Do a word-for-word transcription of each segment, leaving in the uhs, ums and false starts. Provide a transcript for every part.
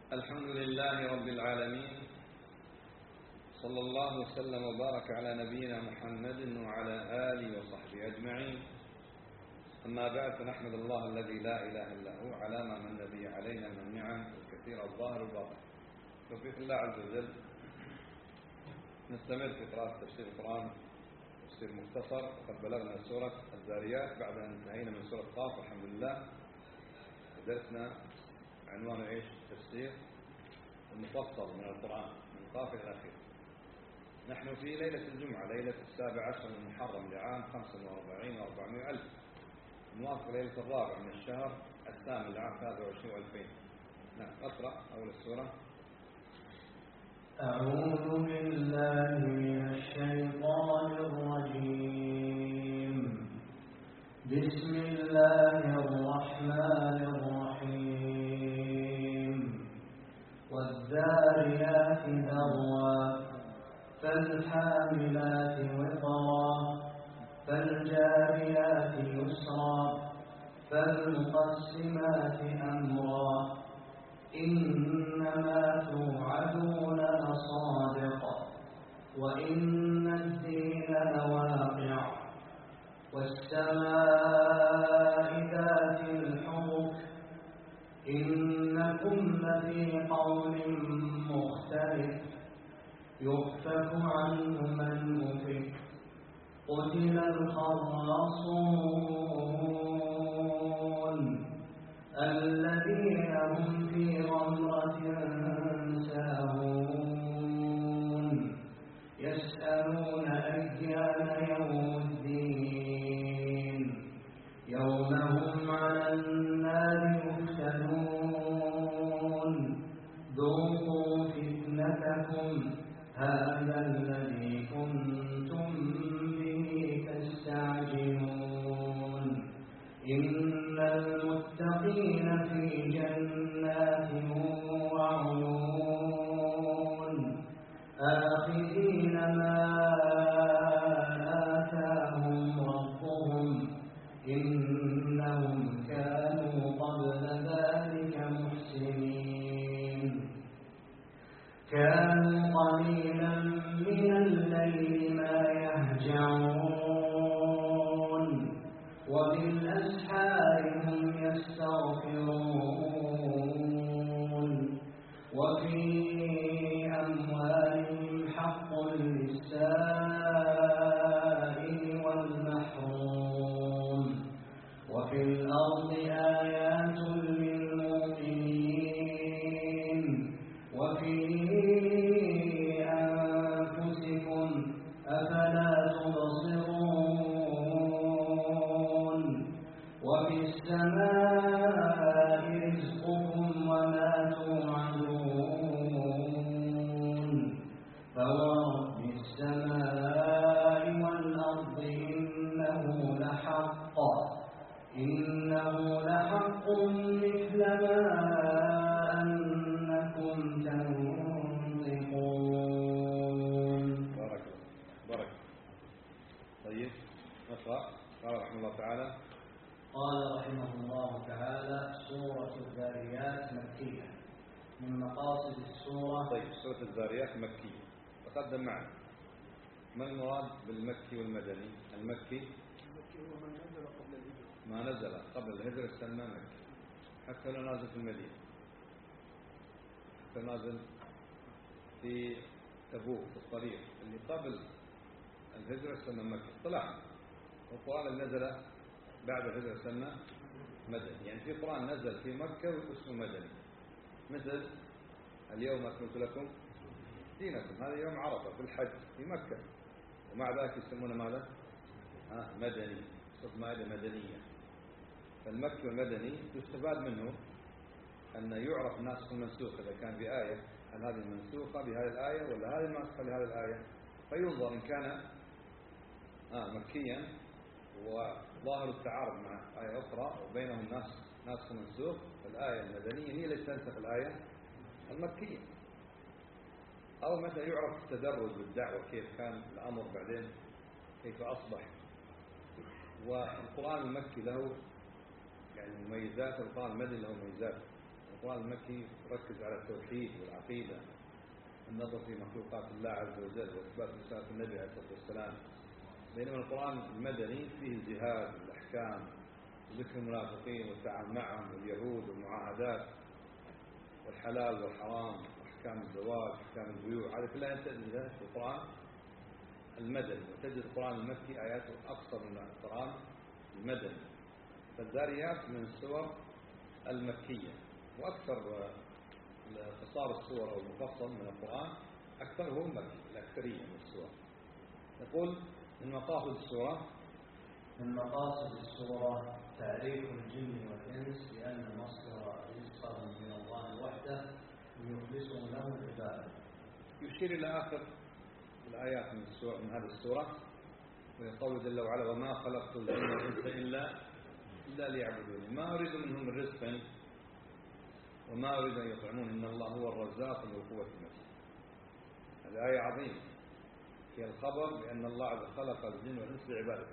الحمد لله رب العالمين، صلى الله وسلم وبارك على نبينا محمد وعلى آله وصحبه أجمعين. أما بعد، فنحمد الله الذي لا إله إلا هو على ما من به علينا من النعم الكثيرة الظاهر والباطن. توفيق الله عز وجل نستمر في قراءة تفسير القرآن تفسير مختصر، وقد بلغنا سورة الذاريات بعد أن انتهينا من سورة قاف والحمد لله. درسنا عنوان ايش؟ تفسير المفصل من القرآن من قاف إلى الأخير. نحن في ليلة الجمعة، ليلة السابع عشر من محرم لعام خمسة وأربعين وأربعمائة ألف، موافق ليلة الرابع من الشهر الثامن لعام ثلاثة وعشرين وألفين. نعم، أقرأ أول السورة. أعوذ بالله من الشيطان الرجيم. بسم الله الرحمن الرحيم. والذاريات ذروا فالحاملات وقرا فالجاريات يسرا فالمقسمات أمرا إنما توعدون لصادق وإن الدين لواقع والسماء ذات الحبك إنكم لفي قول مختلف يؤفك عنه من أفك قتل الخراصون الذين هم في غمرة ساهون يسألون أيان يوم الدين يوم هم على النار يفتنون ذوقوا فتنتكم هذا الذي كنتم به تستعجلون إن المتقين في جنات وعيون آخذين ما آتاهم ربهم إنهم كانوا قبل ذلك محسنين كانوا قليلا من الليل ما يهجعون وبالأسحار هم يستغفرون وفي أموالهم حق للسائل والمحروم وفي الأرض آيات للمؤمنين وفي أنفسكم أفلا تبصرون وفي السماء رزقكم وما توعدون فورب السماء والأرض إنه لحق إنه لحق مثل ما أنكم تنطقون. بارك بارك. طيب نقرأ. قال رحمه الله تعالى قال رحمه الله تعالى: سورة الذاريات مكية. من مقاصد السورة. طيب، سورة الذاريات مكية. تقدم معنا ما المراد بالمكي والمدني؟ المكي المكي هو ما نزل قبل الهجرة، ما نزل قبل الهجرة يسمى مكي، حتى لو نازل في المدينة، حتى نازل في تبوك في الطريق اللي قبل الهجرة يسمى مكي طلع. والقرآن اللي نزل بعد الهجرة يسمى مدني. يعني في قرآن نزل في مكة واسمه مدني، مثل اليوم أكملت لكم دينكم، هذا يوم عرفة في الحج في مكة، ومع ذلك يسمونه ماذا؟ آه مدني، صوت مائدة مدنية. فالمكي والمدني يستفاد منه أن يعرف ناسخ المنسوخ. إذا كان في آية، هل هذه المنسوخة بهذه الآية ولا هذه الناسخة لهذه الآية؟ فينظر إن كان آه مكيا وظاهر التعارض مع آية أخرى وبينهم ناسخ ناسخ منسوخ، فالآية المدنية هي التي تنسخ الآية المكية. أو متى يعرف التدرج بالدعوة، كيف كان الأمر بعدين كيف أصبح. والقرآن المكي له يعني مميزات، والقرآن المدني له مميزات. القرآن المكي يركز على التوحيد والعقيدة، النظر في مخلوقات الله عز وجل وإثبات رسالة النبي عليه الصلاة والسلام. بينما القرآن المدني فيه الجهاد والأحكام وذكر المنافقين والتعامل معهم واليهود والمعاهدات والحلال والحرام وأحكام الزواج وأحكام البيوع، هذه كلها تجدها في القرآن المدني. وتجد القرآن المكي آياته أقصر من القرآن المدني. فالذاريات من السور المكية، وأكثر قصار السور أو المفصل من القرآن أكثره مكي، الأكثرية من السور. يقول من مقاصد السورة من مقاصد السورة تعريف الجن والإنس بأن مصدر رزقهم من الله وحده ليخلصوا له العبادة. يشير إلى آخر الآيات من السورة من هذه السورة، ويقول جل وعلا وما خلقت الجن والإنس إلا إلا ليعبدون ما أريد منهم من رزق وما أريد أن يطعمون إن الله هو الرزاق ذو القوة المتين. هذه آية عظيمة في الخبر بأن الله عز وجل خلق الجن والإنس لعبادته،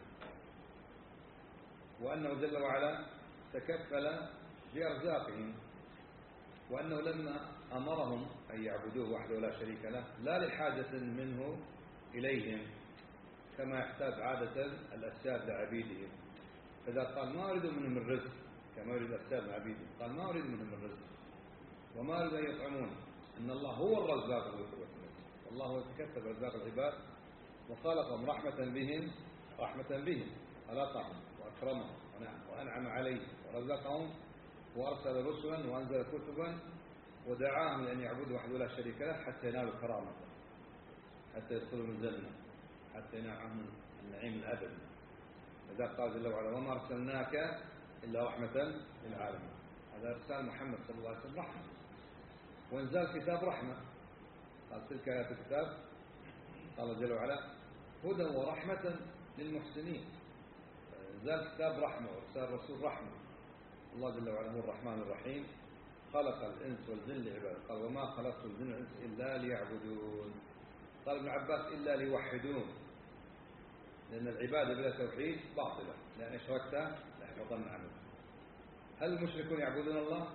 وأنه جل وعلا تكفل بأرزاقهم، وأنه لما أمرهم أن يعبدوه وحده لا شريك له لا لحاجة منه إليهم كما يحتاج عادة الأسياد لعبيدهم. فإذا قال ما أريد منهم الرزق كما يريد الأسياد لعبيدهم، قال ما أريد منهم الرزق وما أريد أن يطعمون إن الله هو الرزاق ذو القوة المتين. والله هو يتكفل بأرزاق العباد وخلقهم رحمة بهم رحمة بهم خلقهم وأكرمهم وأنعم عليهم ورزقهم وأرسل رسلا وأنزل كتبا ودعاهم لأن يعبدوا وحده لا شريك له حتى ينالوا كرامة، حتى يدخلوا الجنة، حتى ينالوا النعيم الأبدي. إذا قال جل وعلا وما أرسلناك إلا رحمة للعالمين. هذا إرسال محمد صلى الله عليه وسلم رحمة، وإنزال كتاب رحمة. قال تلك آيات الكتاب قال جل وعلا هدى ورحمة للمحسنين. إنزال كتاب رحمة وإرسال رسول رحمة. الله جل وعلا هو الرحمن الرحيم خلق الإنس والجن لعباده. قال وما خلقت الجن والإنس إلا ليعبدون. قال ابن عباس إلا ليوحدون، لأن العبادة بلا توحيد باطلة، لأن أشركت ليحبطن عملك. هل المشركون يعبدون الله؟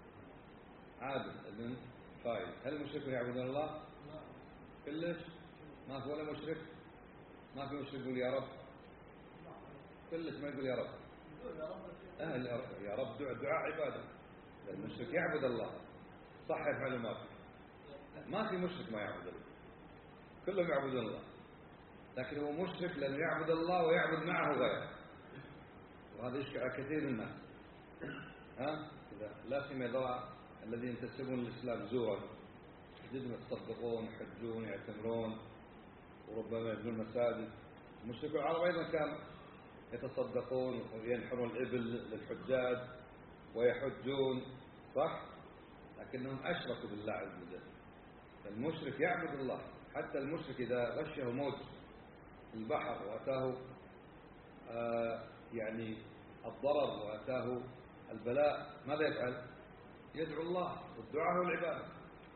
عادل ابن فايد هل المشركون يعبدون الله؟ كلش ما في ولا مشرك، ما في مشرك يقول يا رب، كلش ما يقول يا رب. أهل يا رب دعاء, دعاء عبادة. المشرك يعبد الله، صحح معلوماتك، ما في مشرك ما يعبد الله، كلهم يعبدون الله، لكن هو مشرك لأنه يعبد الله ويعبد معه غيره، وهذا يشكل على كثير من الناس. ها إذا لا سيما الذين ينتسبون للإسلام زورا جدهم يتصدقون يحجون يعتمرون وربما يبنون مساجد. المشركون العرب أيضا كانوا يتصدقون وينحرون الإبل للحجاج ويحجون، صح؟ لكنهم أشركوا بالله عز وجل. المشرك يعبد الله، حتى المشرك إذا غشه موت في البحر وأتاه آه يعني الضرر وأتاه البلاء ماذا يفعل؟ يدعو الله، والدعاء هو العبادة،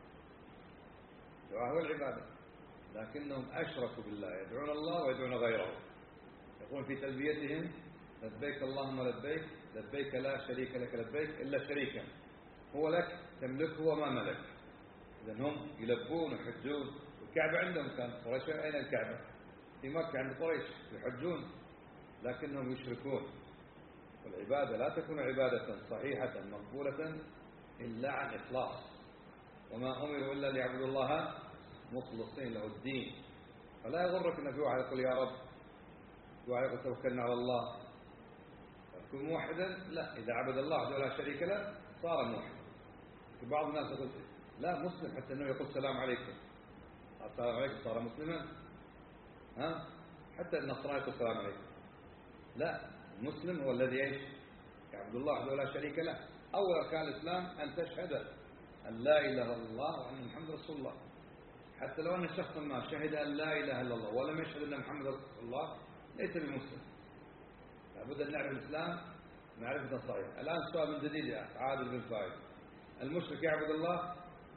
الدعاء هو العبادة. لكنهم أشركوا بالله، يدعون الله ويدعون غيره. يقول في تلبيتهم لبيك اللهم لبيك لبيك لا شريك لك لبيك إلا شريكا هو لك تملكه وما ملك. إذن هم يلبون ويحجون. الكعبة عندهم كان قريش، أين الكعبة؟ في مكة عند قريش يحجون، لكنهم يشركون. والعبادة لا تكون عبادة صحيحة مقبولة إلا عن إخلاص. وما أمروا إلا ليعبدوا الله مخلصين له الدين. فلا يغرك أن في واحد يقول يا رب، في واحد يقول توكلنا على الله، يكون موحدا. لا، إذا عبد الله وحده لا شريك له صار موحد. في بعض الناس يقول لا مسلم حتى أنه يقول السلام عليكم، السلام عليكم صار مسلما. ها حتى النصراني يقول السلام عليكم. لا، المسلم هو الذي ايش؟ يعبد الله وحده لا شريك له. أول أركان الإسلام أن تشهد أن لا إله إلا الله وأن محمد رسول الله. حتى لو أن شخصا ما شهد أن لا إله إلا الله ولم يشهد أن محمد رسول الله ليس بمسلم. لابد أن نعرف الإسلام معرفة صحيحة. الآن سؤال من جديد يا أخي عادل بن فايد، المشرك يعبد الله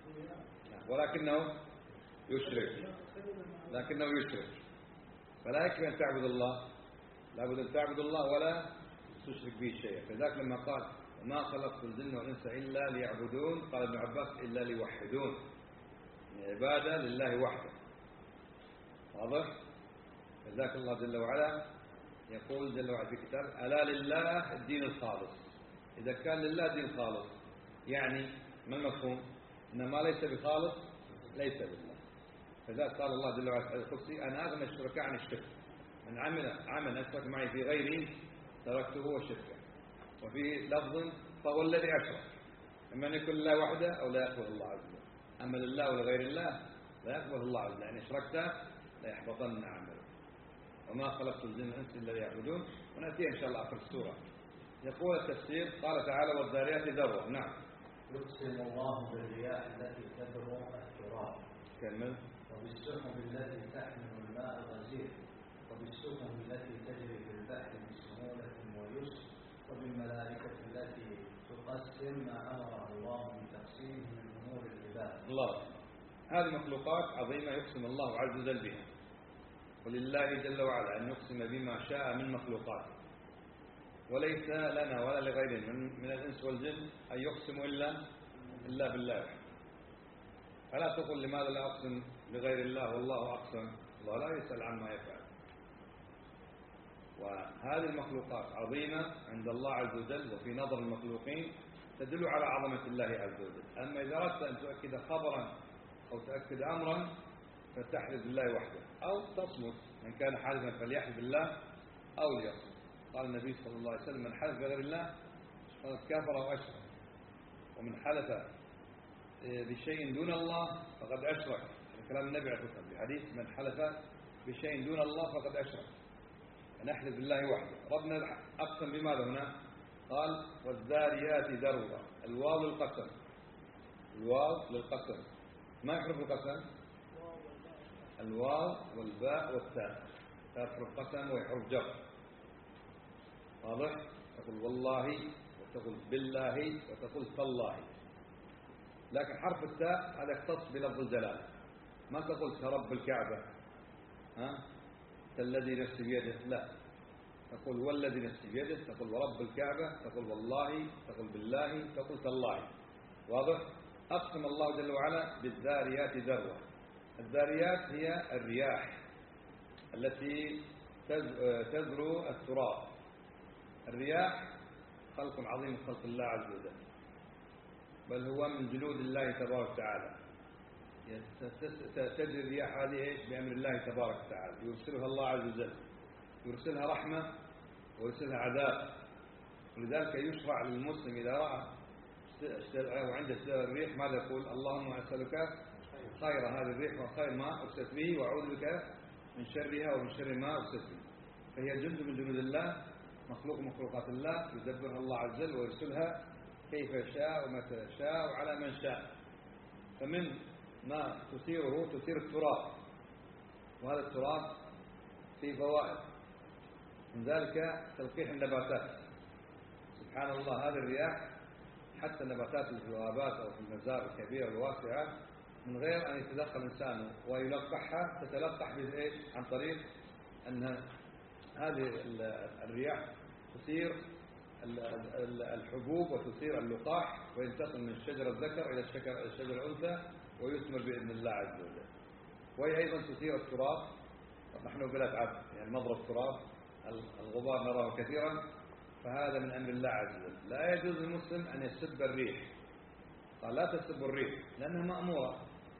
ولكنه يشرك، لكنه يشرك، فلا يكفي أن تعبد الله، لابد أن تعبد الله ولا تشرك به شيئا. فذلك لما قال وما خلقت الجن والإنس إلا ليعبدون. قال ابن عباس إلا ليوحدون، عبادة لله وحده. واضح؟ فذاك الله جل وعلا يقول جل وعلا في كتاب: ألا لله الدين الخالص. إذا كان لله دين خالص يعني ما المفهوم؟ إن ما ليس بخالص ليس لله. فذلك قال الله جل وعلا في القدسي: أنا أغنى الشركاء عن الشرك، من عمل عمل أشرك معي في غيري تركته وشركه. وفي لفظ: فهو الذي أشرك. إما أن يكون لله وحده أو لا يقبل الله عز وجل. أما لله ولغير الله لا يقبل الله عز وجل، يعني أشركت لا يحبطن عمله. وما خلقت الجن والإنس إلا ليعبدون. ونأتي إن شاء الله آخر السورة. يقول التفسير: قال تعالى: والذاريات ذروة. نعم. يقسم الله بالرياح التي تبرم التراب. كمل. وبالسحب التي تحمل الماء الغزير، وبالسفن التي تجري في البحر بسهولة ويسر، وبالملائكة التي تقسم ما أمره الله من تقسيمه من أمور العباد. الله، هذه مخلوقات عظيمة يقسم الله عز وجل بها، ولله جل وعلا أن يقسم بما شاء من مخلوقاته، وليس لنا ولا لغيرنا من, من الإنس والجن أن يقسم إلا إلا بالله. فلا تقل لماذا لا أقسم بغير الله والله أقسم. الله لا يسأل عما يفعل. وهذه المخلوقات عظيمة عند الله عز وجل، وفي نظر المخلوقين تدل على عظمة الله عز وجل. أما إذا أردت أن تؤكد خبرا أو تؤكد أمرا فتحلف بالله وحده أو تصمت. من كان حالفا فليحلف بالله أو ليصمت. قال النبي صلى الله عليه وسلم: من حلف بغير الله فقد كفر وأشرك، ومن حلف بشيء دون الله فقد أشرك. كلام النبي عليه الصلاة والسلام في حديث: من حلف بشيء دون الله فقد أشرك. فنحلف بالله وحده. ربنا أقسم بماذا هنا؟ قال: والذاريات ذروة. الواو للقسم، الواو للقسم. ما يحرف القسم؟ الواو والباء والتاء، حرف قسم وحرف جر. واضح؟ تقول والله، وتقول بالله، وتقول تالله. لكن حرف التاء هذا يختص بلفظ الجلالة. ما تقول كرب الكعبة، ها كالذي نفسي بيده، لا. تقول والذي نفسي بيده، تقول ورب الكعبة، تقول والله، تقول بالله، تقول تالله. واضح؟ أقسم الله جل وعلا بالذاريات ذروة. الذاريات هي الرياح التي تذرو التراب. الرياح خلق عظيم من خلق الله عز وجل، بل هو من جنود الله تبارك وتعالى. تجري الرياح هذه ايش؟ بأمر الله تبارك وتعالى، يرسلها الله عز وجل، يرسلها رحمة ويرسلها عذاب. ولذلك يشرع للمسلم إذا رأى وعنده اشتراء الريح ماذا يقول؟ اللهم أسألك خير هذه الريح وخير ما أرسلت به، وأعوذ بك من شرها ومن شر ما أرسلت به. فهي جند من جنود الله، مخلوق مخلوقات الله، يدبرها الله عز وجل ويرسلها كيف يشاء ومتى يشاء وعلى من شاء. فمن ما تثيره تثير التراب، وهذا التراب فيه فوائد، من ذلك تلقيح النباتات. سبحان الله، هذه الرياح حتى النباتات اللي في الغابات أو في المزارع الكبيرة الواسعة من غير أن يتدخل إنسان ويلقحها، تتلقح بإيش؟ عن طريق أن هذه الرياح تثير الحبوب وتثير اللقاح، وينتقل من الشجر الذكر إلى الشجر الأنثى ويثمر بإذن الله عز وجل. وهي أيضا تثير التراب. نحن بلاد عبد، يعني مضرب التراب، الغبار نراه كثيرا، فهذا من أمر الله عز وجل. لا يجوز للمسلم أن يسب الريح. قال: لا تسبوا الريح لأنها مأمورة،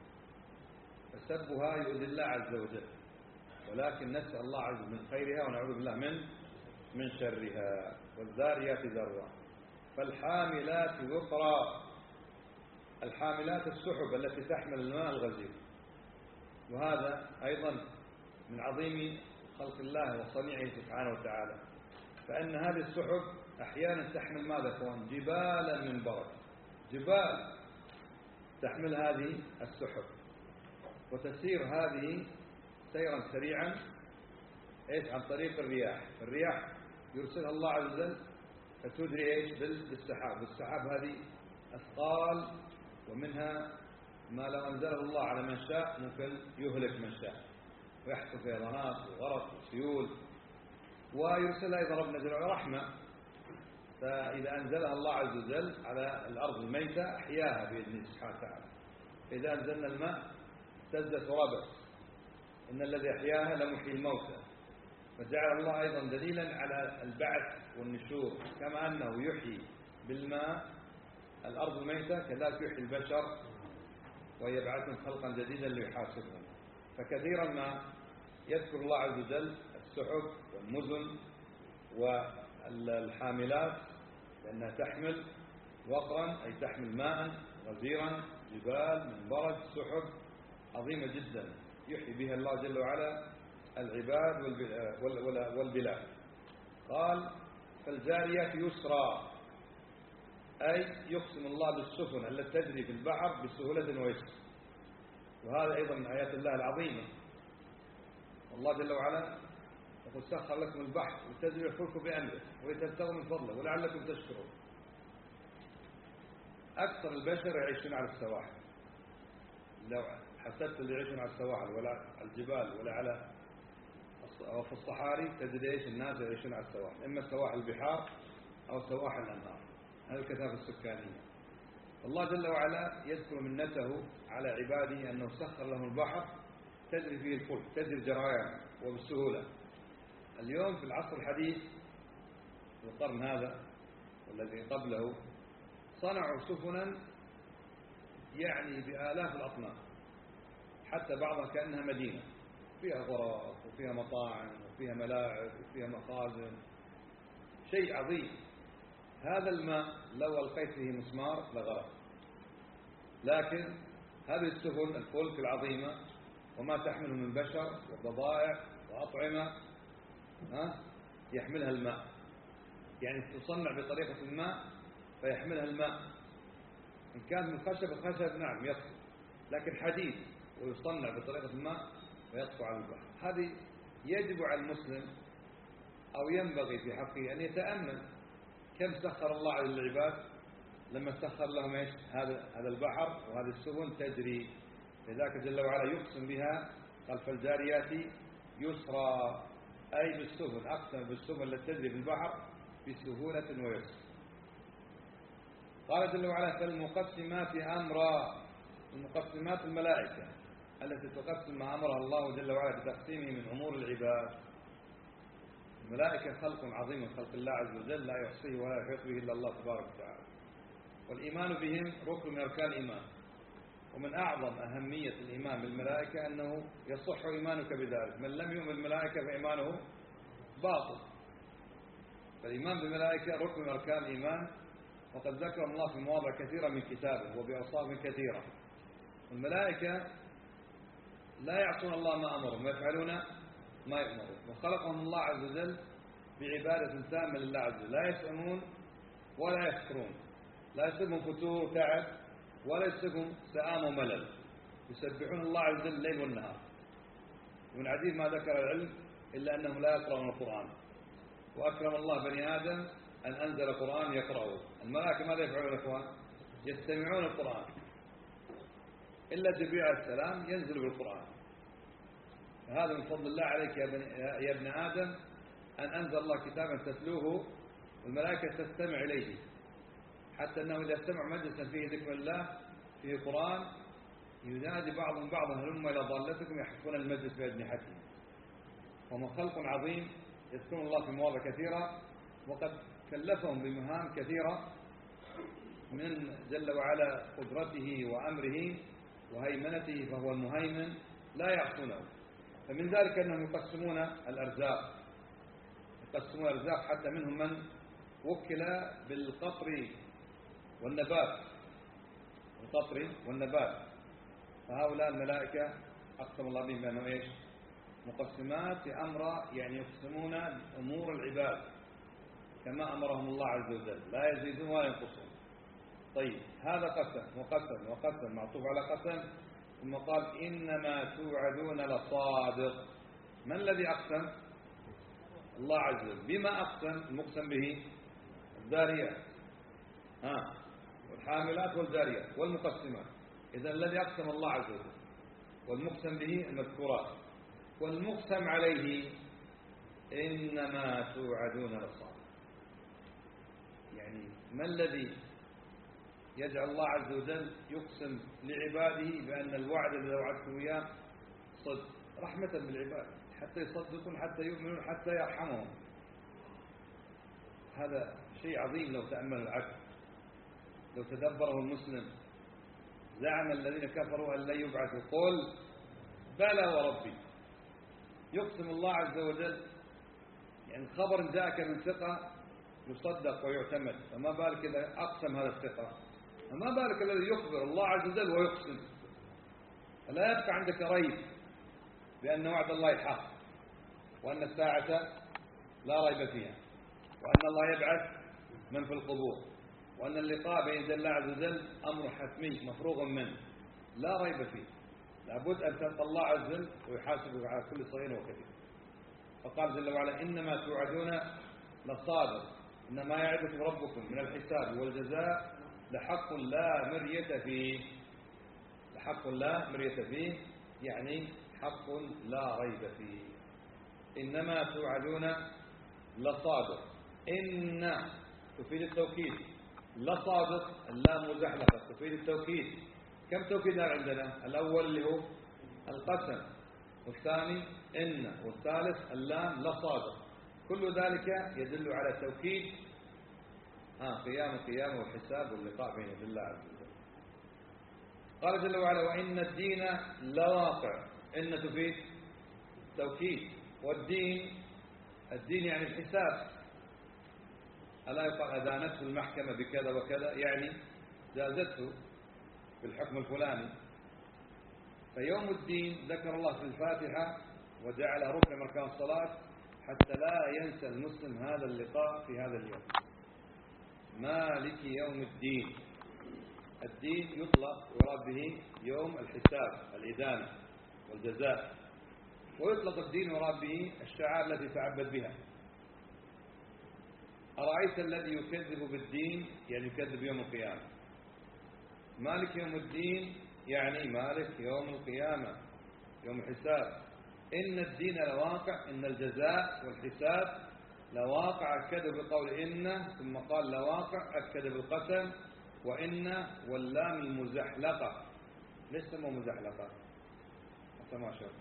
فسبها يؤذي الله عز وجل، ولكن نسأل الله عز وجل من خيرها ونعوذ بالله من من شرها. والذاريات ذروة فالحاملات وقرا. الحاملات السحب التي تحمل الماء الغزير، وهذا أيضا من عظيم خلق الله وصنيعه سبحانه وتعالى. فإن هذه السحب أحيانا تحمل ماذا كون؟ جبالا من برد، جبال تحمل هذه السحب، وتسير هذه سيرا سريعا ايش؟ عن طريق الرياح. الرياح يرسلها الله عز وجل فتدري ايش؟ بالسحاب. والسحاب هذه أثقال، ومنها ما لو أنزله الله على من شاء ممكن يهلك من شاء ويحصل فيضانات وغرق وسيول. ويرسلها أيضا ربنا جل وعلا رحمة. فإذا أنزلها الله عز وجل على الأرض الميتة أحياها بإذنه سبحانه وتعالى. إذا أنزلنا الماء اهتزت وربت، إن الذي أحياها لمحيي الموتى. فجعل الله أيضا دليلا على البعث والنشور، كما أنه يحيي بالماء الأرض الميتة كذلك يحيي البشر ويبعثهم خلقا جديدا ليحاسبهم. فكثيرا ما يذكر الله عز وجل السحب والمزن والحاملات لأنها تحمل وقرا أي تحمل ماء غزيرا، جبال من برد، سحب عظيمة جدا يحيي بها الله جل وعلا العباد والبلاد. قال فالجاريات يسرا، أي يقسم الله بالسفن التي تجري في البحر بسهولة ويسر. وهذا أيضا من آيات الله العظيمة. الله جل وعلا يقول سخر لكم البحر لتجري الفلك بأمره ولتبتغوا من فضله ولعلكم تشكرون. أكثر البشر يعيشون على السواحل، لو حسبت اللي يعيشون على السواحل ولا على الجبال ولا على أو في الصحاري تجد إيش الناس يعيشون على السواحل، إما سواحل البحار أو سواحل الأنهار، هذه الكثافة السكانية. الله جل وعلا يذكر منته على عباده أنه سخر لهم البحر تجري فيه الفلك، تجري جريان وبالسهولة. اليوم في العصر الحديث في القرن هذا والذي قبله صنعوا سفنا يعني بآلاف الأطنان، حتى بعضها كأنها مدينة فيها غرف وفيها مطاعم وفيها ملاعب وفيها مخازن، شيء عظيم. هذا الماء لو ألقيت فيه مسمار لغرق، لكن هذه السفن الفلك العظيمة وما تحمله من بشر وبضائع وأطعمة ها يحملها الماء، يعني تصنع بطريقة الماء فيحملها الماء. إن كان من خشب الخشب نعم يطفو، لكن حديد ويصنع بطريقة الماء ويطفو على البحر. هذه يجب على المسلم أو ينبغي في حقه أن يتأمل كم سخر الله على العباد لما سخر لهم ايش هذا هذا البحر وهذه السفن تجري. لذلك جل وعلا يقسم بها قال فالجاريات يسرا، أي بالسفن، أقسم بالسفن التي تجري في البحر بسهولة ويسر. قال جل وعلا فالمقسمات أمرا، المقسمات الملائكة التي تقسم ما أمرها الله جل وعلا بتقسيمه من أمور العباد. الملائكة خلق عظيم من خلق الله عز وجل لا يحصيه ولا يحيط به إلا الله تبارك وتعالى، والإيمان بهم ركن من أركان الإيمان. ومن أعظم أهمية الإيمان بالملائكة أنه يصح إيمانك بذلك، من لم يؤمن بالملائكة فإيمانه باطل. فالإيمان بالملائكة ركن من أركان الإيمان، وقد ذكر الله في مواضع كثيرة من كتابه وبأوصاف كثيرة. الملائكة لا يعصون الله ما أمرهم ويفعلون ما يأمرون، وخلقهم الله عز وجل بعبادة تامة لله عز وجل، لا يسأمون ولا يفترون، لا يصيبهم فتور وتعب ولا يصيبهم سآم وملل، يسبحون الله عز وجل الليل والنهار. ومن عديد ما ذكر العلم إلا أنهم لا يقرؤون القرآن، وأكرم الله بني آدم أن أنزل قرآن يقرأه. الملائكة ماذا يفعلون الإخوان؟ يستمعون القرآن، إلا جبريل عليه السلام ينزل بالقرآن. هذا من فضل الله عليك يا, بني يا ابن آدم أن أنزل الله كتابا تتلوه والملائكة تستمع إليه، حتى أنه إذا استمعوا مجلسا فيه ذكر الله فيه قرآن ينادي بعضهم بعضا هلم إلى ضالتكم يحفون المجلس بأجنحتهم. وهم خلق عظيم يذكرون الله في مواضع كثيرة، وقد كلفهم بمهام كثيرة من جل وعلا قدرته وأمره وهيمنته، فهو المهيمن لا يعصونه. فمن ذلك أنهم يقسمون الأرزاق، يقسمون الأرزاق حتى منهم من وكل بالقطر والنبات، القطر والنبات. فهؤلاء الملائكة أقسم الله بهم بأنه إيش؟ مقسمات أمر، يعني يقسمون أمور العباد كما أمرهم الله عز وجل، لا يزيدون ولا ينقصون. طيب هذا قسم وقسم وقسم معطوف على قسم، ثم قال إنما توعدون لصادق. من الذي أقسم؟ الله عز وجل. بما أقسم؟ المقسم به الذاريات ها والحاملات والجاريات والمقسمات. إذا الذي أقسم الله عز وجل والمقسم به المذكورات، والمقسم عليه إنما توعدون لصادق. يعني ما الذي يجعل الله عز وجل يقسم لعباده بأن الوعد الذي وعدتم إياه صدق؟ رحمة بالعباد حتى يصدقون حتى يؤمنون حتى يرحمهم. هذا شيء عظيم لو تأمل العبد، لو تدبره المسلم. زعم الذين كفروا أن لن يبعثوا، قل بلى وربي. يقسم الله عز وجل، يعني خبر جاءك من ثقة يصدق ويعتمد، فما بالك إذا أقسم هذا الثقة؟ فما بالك الذي يخبر الله عز وجل ويقسم؟ فلا يبقى عندك ريب بأن وعد الله حق، وأن الساعة لا ريب فيها، وأن الله يبعث من في القبور، وأن اللقاء بين يدي الله عز وجل أمر حتمي مفروغ منه لا ريب فيه. لابد أن تلقى الله عز وجل ويحاسبك على كل صغير وكبير. فقال جل وعلا إنما توعدون لصادق، إنما يعدكم ربكم من الحساب والجزاء لحق لا مرية فيه. لحق لا مرية فيه يعني حق لا ريب فيه. إنما توعدون لصادق، إن تفيد التوكيد، لصادق اللام مزحلقة تفيد التوكيد. كم توكيد عندنا؟ الأول اللي هو القسم، والثاني إن، والثالث اللام لصادق. كل ذلك يدل على توكيد ها قيام القيامة والحساب واللقاء بين يدي الله عز وجل. قال جل وعلا وإن الدين لواقع. إن تفيد توكيد، والدين الدين يعني الحساب. ألا يقال أدانته المحكمة بكذا وكذا، يعني جازته بالحكم الفلاني. فيوم الدين ذكر الله في الفاتحة وجعل ركن من أركان الصلاة حتى لا ينسى المسلم هذا اللقاء في هذا اليوم. مالك يوم الدين. الدين يطلق ويراد به يوم الحساب الإدانة والجزاء، ويطلق الدين ويراد به الشعائر التي تعبد بها. أرأيت الذي يكذب بالدين يعني يكذب يوم القيامة. مالك يوم الدين يعني مالك يوم القيامة يوم الحساب. إن الدين لواقع، إن الجزاء والحساب لواقع. أكد بقول إن، ثم قال لواقع، أكد بالقسم وإن واللام المزحلقة. ليش سموا مزحلقة؟ حتى ما شاء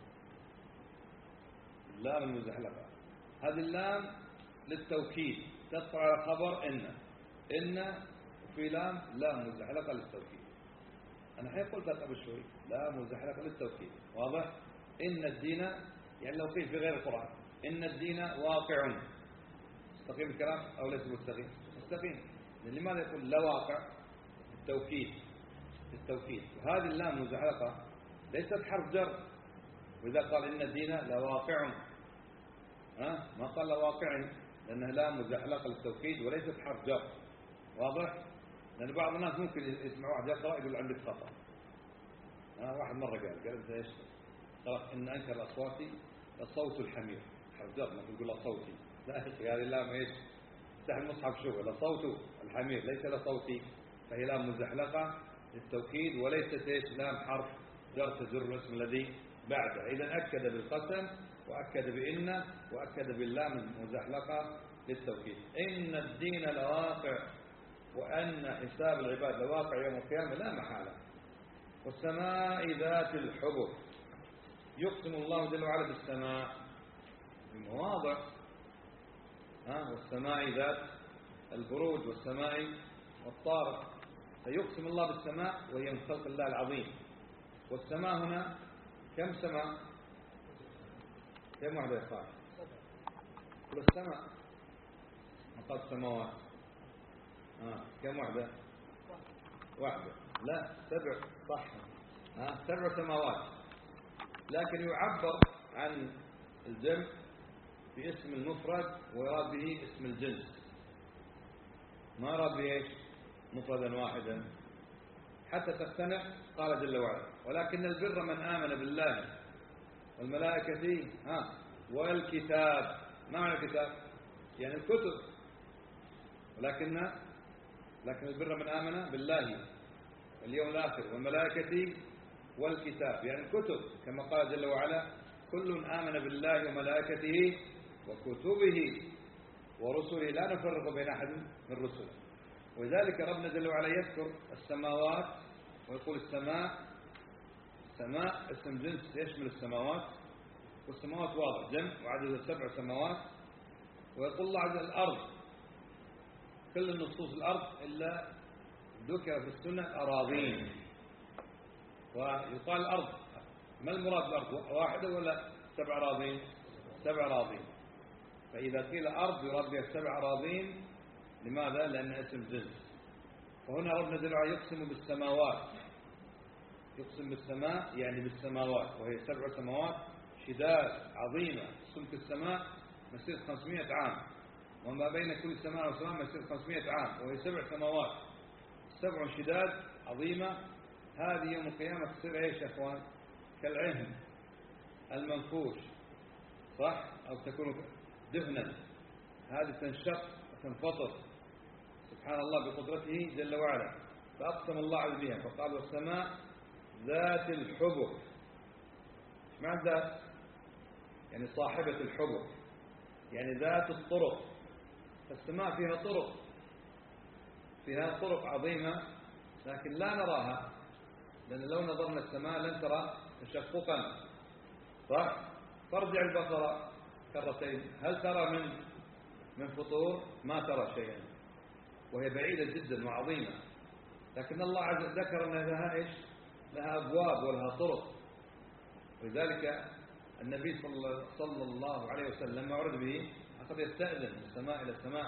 اللام المزحلقة، هذه اللام للتوكيد تدخل على خبر إن. إن وفي لام لام مزحلقة للتوكيد. أنا حين قلت قبل شوي لام مزحلقة للتوكيد، واضح؟ إن الدين يعني لو قيل في غير القرآن إن الدين واقع، مستقيم الكلام أو ليس مستقيم؟ مستقيم. لماذا يقول لواقع؟ التوكيد، التوكيد. وهذه اللام مزحلقة ليست حرف جر، وإذا قال إن الدين لواقع ها ما قال لواقع، لأنها لام مزحلقة للتوكيد وليست حرف جر، واضح؟ لأن بعض الناس ممكن يسمع واحد يقرأ يقول عندك خطأ. ها واحد مرة قال قال أنت إيش؟ قرأ إن أنكر الأصوات لصوت الحمير، حرف جر ما تقول لصوتي، لا يا أخي هذه اللام إيش؟ افتح المصحف شوف لصوت الحمير ليس لصوتي، فهي لام مزحلقة للتوكيد وليست إيش؟ لام حرف جر تجر الاسم الذي بعده. إذا أكد بالقسم وأكد بإن وأكد باللام المزحلقة للتوكيد. إن الدين لواقع، وأن حساب العباد لواقع يوم القيامة لا محالة. والسماء ذات الحبك. يقسم الله جل وعلا بالسماء بمواضع، ها والسماء ذات البروج والسماء والطارق. فيقسم الله بالسماء وهي من خلق الله العظيم. والسماء هنا كم سماء؟ كم واحدة يا صاحبي؟ كل السماء مقال السماوات آه. كم واحدة؟ واحدة. لا سبع، صح. آه. سبع سماوات، لكن يعبر عن الجمع باسم المفرد ويراد به اسم الجنس، ما يراد به ايش؟ مفردا واحدا حتى تقتنع. قال جل وعلا ولكن البر من آمن بالله والملائكة ها والكتاب. ما معنى الكتاب؟ يعني الكتب. ولكن لكن البر من آمن بالله واليوم الآخر والملائكة والكتاب، يعني الكتب، كما قال جل وعلا كل آمن بالله وملائكته وكتبه ورسله لا نفرق بين أحد من رسله. ولذلك ربنا جل وعلا يذكر السماوات ويقول السماء. السماء اسم جنس يشمل السماوات، والسماوات واضح جمع وعدد سبع سماوات. ويقول الله عز وجل الأرض، كل النصوص الأرض إلا ذكر في السنة أراضين. ويقال الأرض، ما المراد بالأرض؟ واحدة ولا سبع أراضين؟ سبع أراضين. فإذا قيل أرض يراد بها سبع أراضين. لماذا؟ لأن اسم جنس. فهنا ربنا جل وعلا يقسم بالسماوات، يقسم بالسماء يعني بالسماوات، وهي سبع سماوات شداد عظيمة. سمك السماء مسيرة خمسمائة عام، وما بين كل سماء وسماء مسيرة خمسمائة عام، وهي سبع سماوات سبع شداد عظيمة. هذه يوم القيامة تصير ايش يا اخوان؟ كالعهن المنفوش، صح؟ أو تكون دهنا، هذه تنشق وتنفطر سبحان الله بقدرته جل وعلا. فأقسم الله عز بها فقال والسماء ذات الحبك. ايش معنى ذات؟ يعني صاحبة الحبك، يعني ذات الطرق. السماء فيها طرق، فيها طرق عظيمة، لكن لا نراها، لأن لو نظرنا السماء لن ترى تشققا، صح؟ فارجع البصر كرتين، هل ترى من من فطور؟ ما ترى شيئا، وهي بعيدة جدا وعظيمة. لكن الله عز وجل ذكر أن لها إيش؟ لها أبواب ولها طرق. ولذلك النبي صلى الله عليه وسلم لما عرض به أخذ يستأذن من السماء إلى السماء،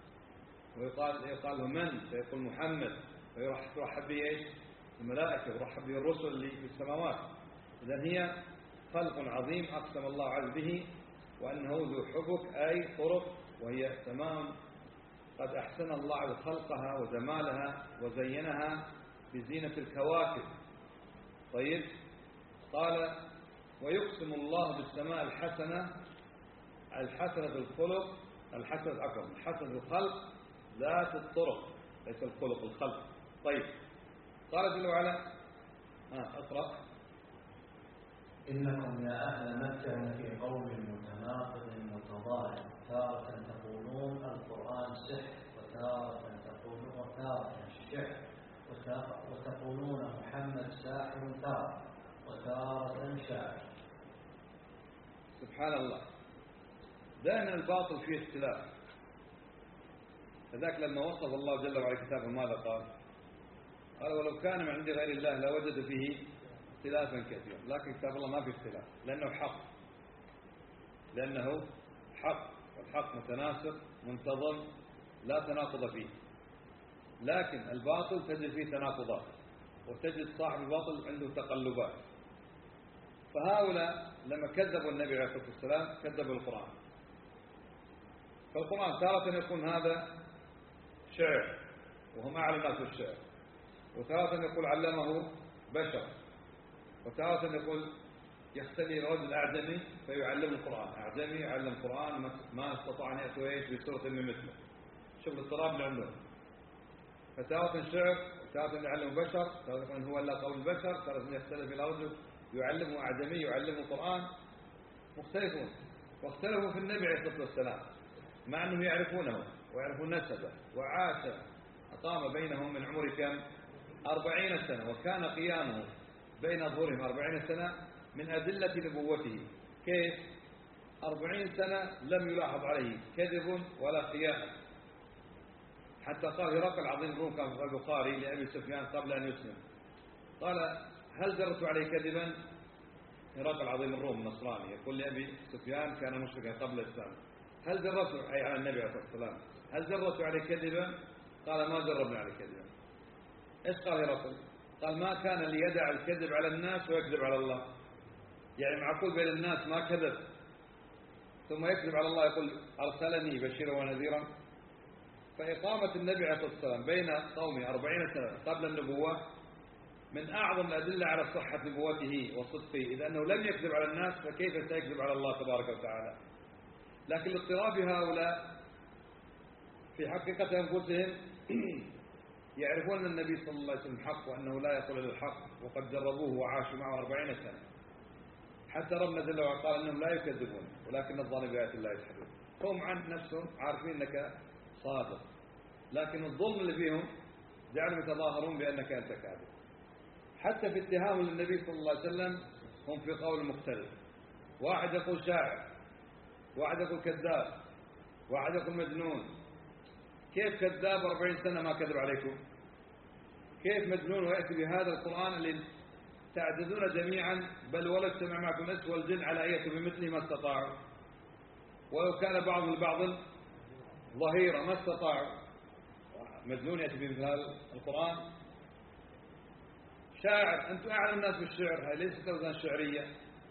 ويقال يقال له من؟ فيقول محمد، فيرحب به إيش؟ الملائكة، ويرحب به الرسل اللي في السماوات. إذن هي خلق عظيم أقسم الله عز به، وأنه ذو حبك أي طرق، وهي سماء قد أحسن الله عز خلقها وجمالها وزينها بزينة الكواكب. طيب، قال ويقسم الله بالسماء الحسنة، الحسنة الخلق، الحسنة عفوا الحسنة الخلق ذات الطرق، ليس الخلق الخلق. طيب، قال جل وعلا آه أقرأ إنكم يا أهل مكة في قوم متناقض متضارب، تارة تقولون القرآن سحر، وتارة تقولون وتارة شعر، وتقولون محمد ساحر تارة، وتارة شاعر. سبحان الله. دائما الباطل فيه اختلاف. فذاك لما وصف الله جل وعلا كتابه ماذا قال؟ قال ولو كان من عند غير الله لوجد فيه اختلافا كثيرا، لكن كتاب الله ما فيه اختلاف، لأنه حق، لأنه حق، والحق متناسق منتظم لا تناقض فيه. لكن الباطل تجد فيه تناقضات، وتجد صاحب الباطل عنده تقلبات. فهؤلاء لما كذبوا النبي عليه الصلاة والسلام كذبوا القرآن. فالقرآن تارة يكون هذا شعر وهم أعلم الناس بالشعر، وتارة يقول علمه بشر، وتارة يقول يختلي رجل أعجمي فيعلم القرآن، أعجمي يعلم القرآن ما استطاع أن يأتوا إيش بسورة من مثله. شوف الاضطراب اللي عندهم. فتارة شعر، وتارة يعلم بشر، تارة هو إلا قول البشر، تارة يختلف إلى رجل يعلمه أعجمي يعلمه القرآن، مختلفون. واختلفوا في النبي عليه الصلاة والسلام مع أنهم يعرفونه ويعرفون نسبه، وعاش أقام بينهم من عمر كم؟ أربعين سنة، وكان قيامه بين ظهورهم أربعين سنة من أدلة نبوته. كيف؟ أربعين سنة لم يلاحظ عليه كذب ولا خيانة، حتى قال هرقل عظيم الروم كان في البخاري لأبي سفيان قبل أن يسلم، قال هل جرت عليه كذبا؟ هرقل عظيم الروم النصراني يقول لأبي سفيان كان مشركا قبل الإسلام، هل جرت أي على النبي عليه الصلاة والسلام هل جرت عليه كذبا؟ قال ما جربنا عليه كذبا. إيش قال هرقل؟ قال ما كان ليدع الكذب على الناس ويكذب على الله. يعني معقول بين الناس ما كذب ثم يكذب على الله يقول أرسلني بشيرا ونذيرا؟ فإقامة النبي عليه الصلاة والسلام بين قومه أربعين سنة قبل النبوة من أعظم الأدلة على صحة نبوته وصدقه، إذا أنه لم يكذب على الناس فكيف سيكذب على الله تبارك وتعالى؟ لكن لاضطراب هؤلاء في حقيقة أنفسهم يعرفون أن النبي صلى الله عليه وسلم حق، وأنه لا يقول إلا الحق، وقد جربوه وعاشوا معه أربعين سنة، حتى ربنا جل وعلا قال أنهم لا يكذبون ولكن الظن بآيات الله يجحدون. هم عن نفسهم عارفين أنك صادق، لكن الظلم اللي فيهم جعلوا يتظاهرون بأنك أنت كاذب. حتى في اتهام للنبي صلى الله عليه وسلم هم في قول مختلف، واحد يقول شاعر، واحد يقول كذاب، واحد يقول مجنون. كيف كذاب أربعين سنة ما كذب عليكم؟ كيف مجنون ويأتي بهذا القرآن اللي تعجزون جميعا، بل ولا اجتمع معكم الإنس والجن على أن يأتوا بمثله ما استطاعوا، ولو كان بعضهم لبعض ظهيرا ما استطاعوا. مجنون يأتي بمثل هذا القرآن. شاعر، أنتم أعلم الناس بالشعر، هاي ليست أوزان شعرية.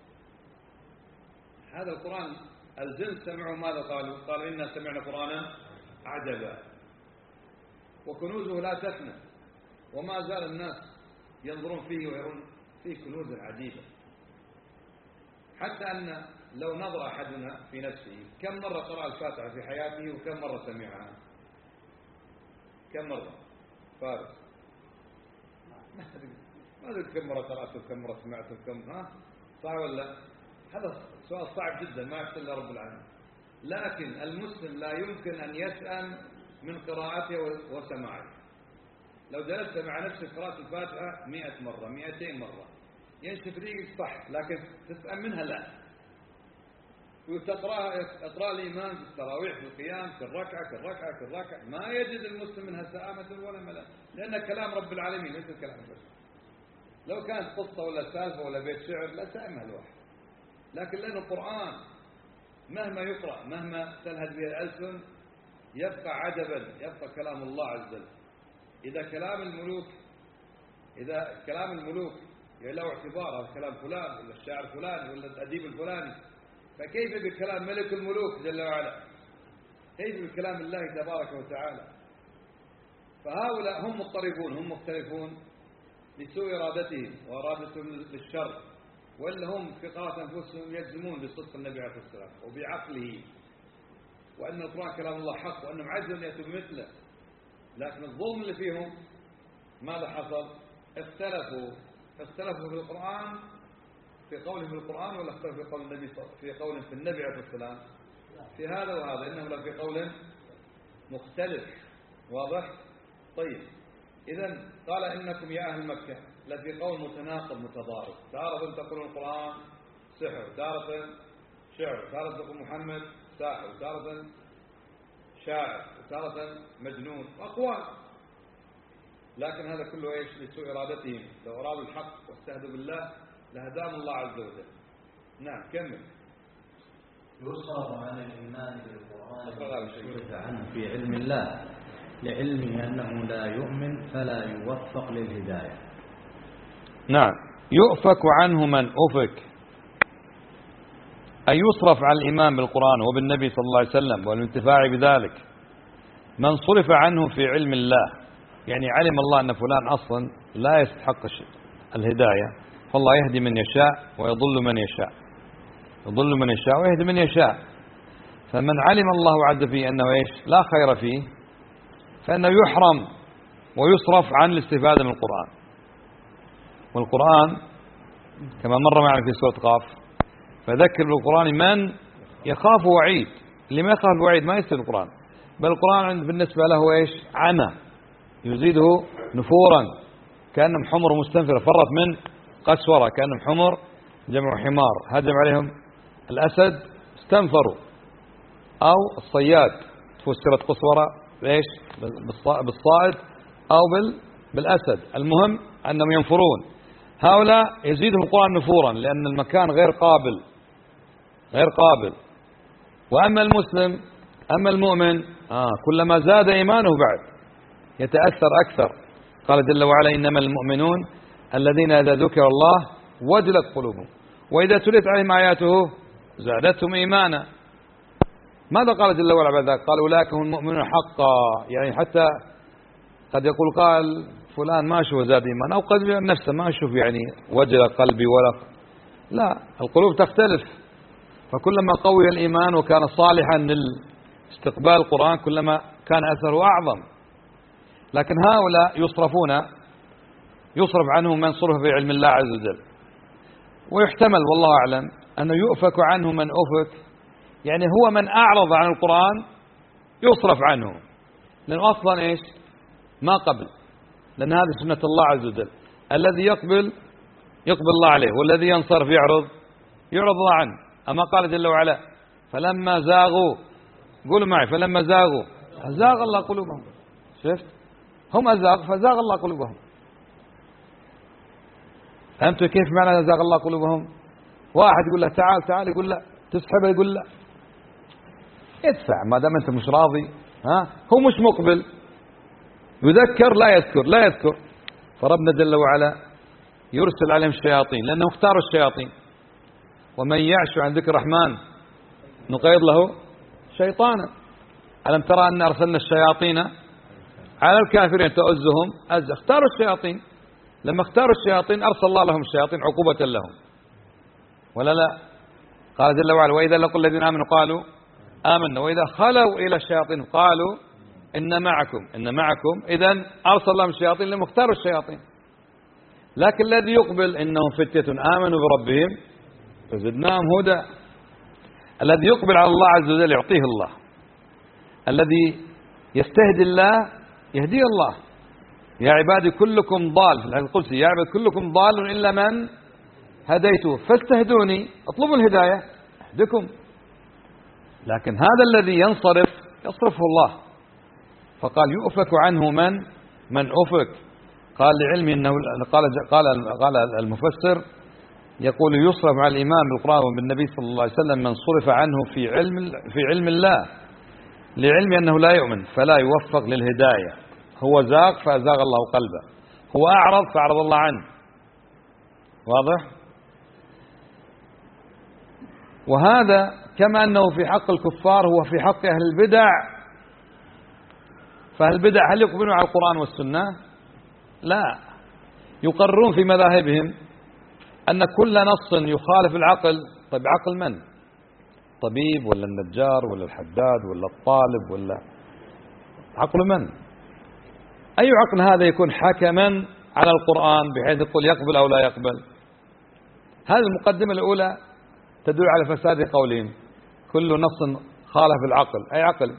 هذا القرآن الجن سمعوا ماذا قالوا؟ قالوا إنا سمعنا قرآنا عجبا وكنوزه لا تفنى، وما زال الناس ينظرون فيه ويرون فيه كنوز عجيبة، حتى أن لو نظر أحدنا في نفسه كم مرة قرأ الفاتحة في حياته وكم مرة سمعها؟ كم مرة؟ فارس ما أدري كم مرة قرأته وكم مرة سمعته وكم ها صعب ولا؟ هذا سؤال صعب جدا ما يحصل رب العالمين. لكن المسلم لا يمكن أن يسأم من قراءته وسماعه. لو جلست مع نفسك قراءة الفاتحة مئة مرة مئتين مرة ينشف ريقك صح، لكن تسأم منها لا. وتقرأ اقرأ الإيمان في التراويح في القيام في الركعة في الركعة في الركعة ما يجد المسلم منها سآمة ولا ملل، لأن كلام رب العالمين ليس كلام البشر. لو كانت قصة ولا سالفة ولا بيت شعر لا سأمها الواحد، لكن لأن القرآن مهما يقرأ مهما تلهج به الألسن يبقى عجبا، يبقى كلام الله عز وجل. إذا كلام الملوك إذا كلام الملوك له اعتبار هذا كلام فلان ولا الشاعر فلان ولا الأديب الفلاني، فكيف بكلام ملك الملوك جل وعلا؟ كيف بكلام الله تبارك وتعالى؟ فهؤلاء هم مضطربون، هم مختلفون لسوء إرادتهم وإرادتهم للشر، وإلا هم في قراءة أنفسهم يجزمون بصدق النبي عليه الصلاة والسلام وبعقله، وأن القرآن كلام الله حق وأنهم عجزوا أن يأتوا بمثله. لكن الظلم اللي فيهم ماذا حصل؟ اختلفوا اختلفوا في القرآن في قوله في القرآن، ولا اختلفوا في قول النبي في قوله في النبي عليه الصلاة والسلام؟ في هذا وهذا، إنه لفي قول مختلف. واضح؟ طيب، إذن قال إنكم يا أهل مكة لفي قول متناقض متضارب، تارة تقول القرآن سحر، تارة شعر، تارة تقول محمد ساحر، تارة شاعر، تارة مجنون، أقوال. لكن هذا كله إيش؟ لسوء إرادتهم. لو أرادوا الحق واستهدوا بالله لهداهم الله عز وجل. نعم كمل. يصرف عن الإيمان بالقرآن ويصرف عنه في علم الله لعلمه أنه لا يؤمن فلا يوفق للهداية. نعم، يؤفك عنه من أفك، أي يصرف عن الإيمان بالقرآن وبالنبي صلى الله عليه وسلم والانتفاع بذلك من صرف عنه في علم الله، يعني علم الله أن فلان أصلا لا يستحق الهداية، فالله يهدي من يشاء ويضل من يشاء، يضل من يشاء ويهدي من يشاء. فمن علم الله عز فيه أنه إيش؟ لا خير فيه، فإنه يحرم ويصرف عن الاستفادة من القرآن. والقرآن كما مر معنا في سورة قاف فذكر بالقرآن من يخاف وعيد. اللي ما يخاف وعيد ما يستفيد القرآن، بل القرآن بالنسبة له إيش؟ عمى يزيده نفورا، كأنهم حمر مستنفرة فرت من قسورة، كأنهم حمر جمع حمار هجم عليهم الأسد استنفروا، أو الصياد فسرت قسورة إيش؟ بالصائد أو بالأسد، المهم أنهم ينفرون. هؤلاء يزيدهم القرآن نفورا لأن المكان غير قابل غير قابل. وأما المسلم أما المؤمن آه كلما زاد إيمانه بعد يتأثر أكثر. قال جل وعلا إنما المؤمنون الذين إذا ذكر الله وجلت قلوبهم وإذا تليت عليهم آياته زادتهم إيمانا. ماذا قال جل وعلا بعد ذلك؟ قال أولئك هم المؤمنون حقا، يعني حتى قد يقول قال فلان ما أشوف زاد إيمان، أو قد نفسه ما أشوف يعني وجل قلبي ولا لا، القلوب تختلف. فكلما قوي الإيمان وكان صالحا لاستقبال القرآن كلما كان أثره أعظم. لكن هؤلاء يصرفون يصرف عنهم من صرف في علم الله عز وجل. ويحتمل والله أعلم أنه يؤفك عنه من أفك يعني هو من أعرض عن القرآن يصرف عنه، لأنه أصلا إيش ما قبل، لأن هذه سنة الله عز وجل. الذي يقبل يقبل الله عليه، والذي ينصرف يعرض يعرض الله عنه. أما قال جل وعلا فلما زاغوا، قولوا معي فلما زاغوا أزاغ الله قلوبهم. شفت هم أزاغ فزاغ الله قلوبهم. فهمتوا كيف معنى أزاغ الله قلوبهم؟ واحد يقول له تعال تعال، يقول لا، تسحبه يقول لا، ادفع ما دام أنت مش راضي. ها هو مش مقبل، يذكر لا يذكر لا يذكر. فربنا جل وعلا يرسل عليهم الشياطين، لأنهم اختاروا الشياطين. ومن يعش عن ذكر الرحمن نقيض له شيطانا. ألم ترى أن أرسلنا الشياطين على الكافرين تؤزهم أز. اختاروا الشياطين، لما اختاروا الشياطين أرسل الله لهم الشياطين عقوبة لهم، ولا لا؟ قال جل وعلا وإذا لقوا الذين آمنوا قالوا آمنا وإذا خلوا إلى الشياطين قالوا إن معكم إن معكم. إذن أرسل الله الشياطين لما اختاروا الشياطين. لكن الذي يقبل إنهم فتية آمنوا بربهم فزدناهم هدى. الذي يقبل على الله عز وجل يعطيه الله، الذي يستهدي الله يهديه الله. يا عبادي كلكم ضال، في الحديث القدسي يا عبادي كلكم ضال إلا من هديته فاستهدوني، اطلبوا الهداية أهدكم. لكن هذا الذي ينصرف يصرفه الله. فقال يؤفك عنه من من أفك. قال لعلم أنه قال قال قال المفسر يقول يصرف على الإيمان بالقرآن وبالنبي صلى الله عليه وسلم من صرف عنه في علم في علم الله، لعلم أنه لا يؤمن فلا يوفق للهداية. هو زاغ فأزاغ الله قلبه، هو أعرض فأعرض الله عنه. واضح؟ وهذا كما أنه في حق الكفار هو في حق أهل البدع. فأهل البدع هل يقبلون على القرآن والسنة؟ لا، يقررون في مذاهبهم أن كل نص يخالف العقل. طيب عقل من؟ طبيب ولا النجار ولا الحداد ولا الطالب ولا عقل من؟ أي عقل هذا يكون حكما على القرآن بحيث يقول يقبل أو لا يقبل؟ هذه المقدمة الأولى تدل على فساد قولهم. كل نص خالف العقل، أي عقل؟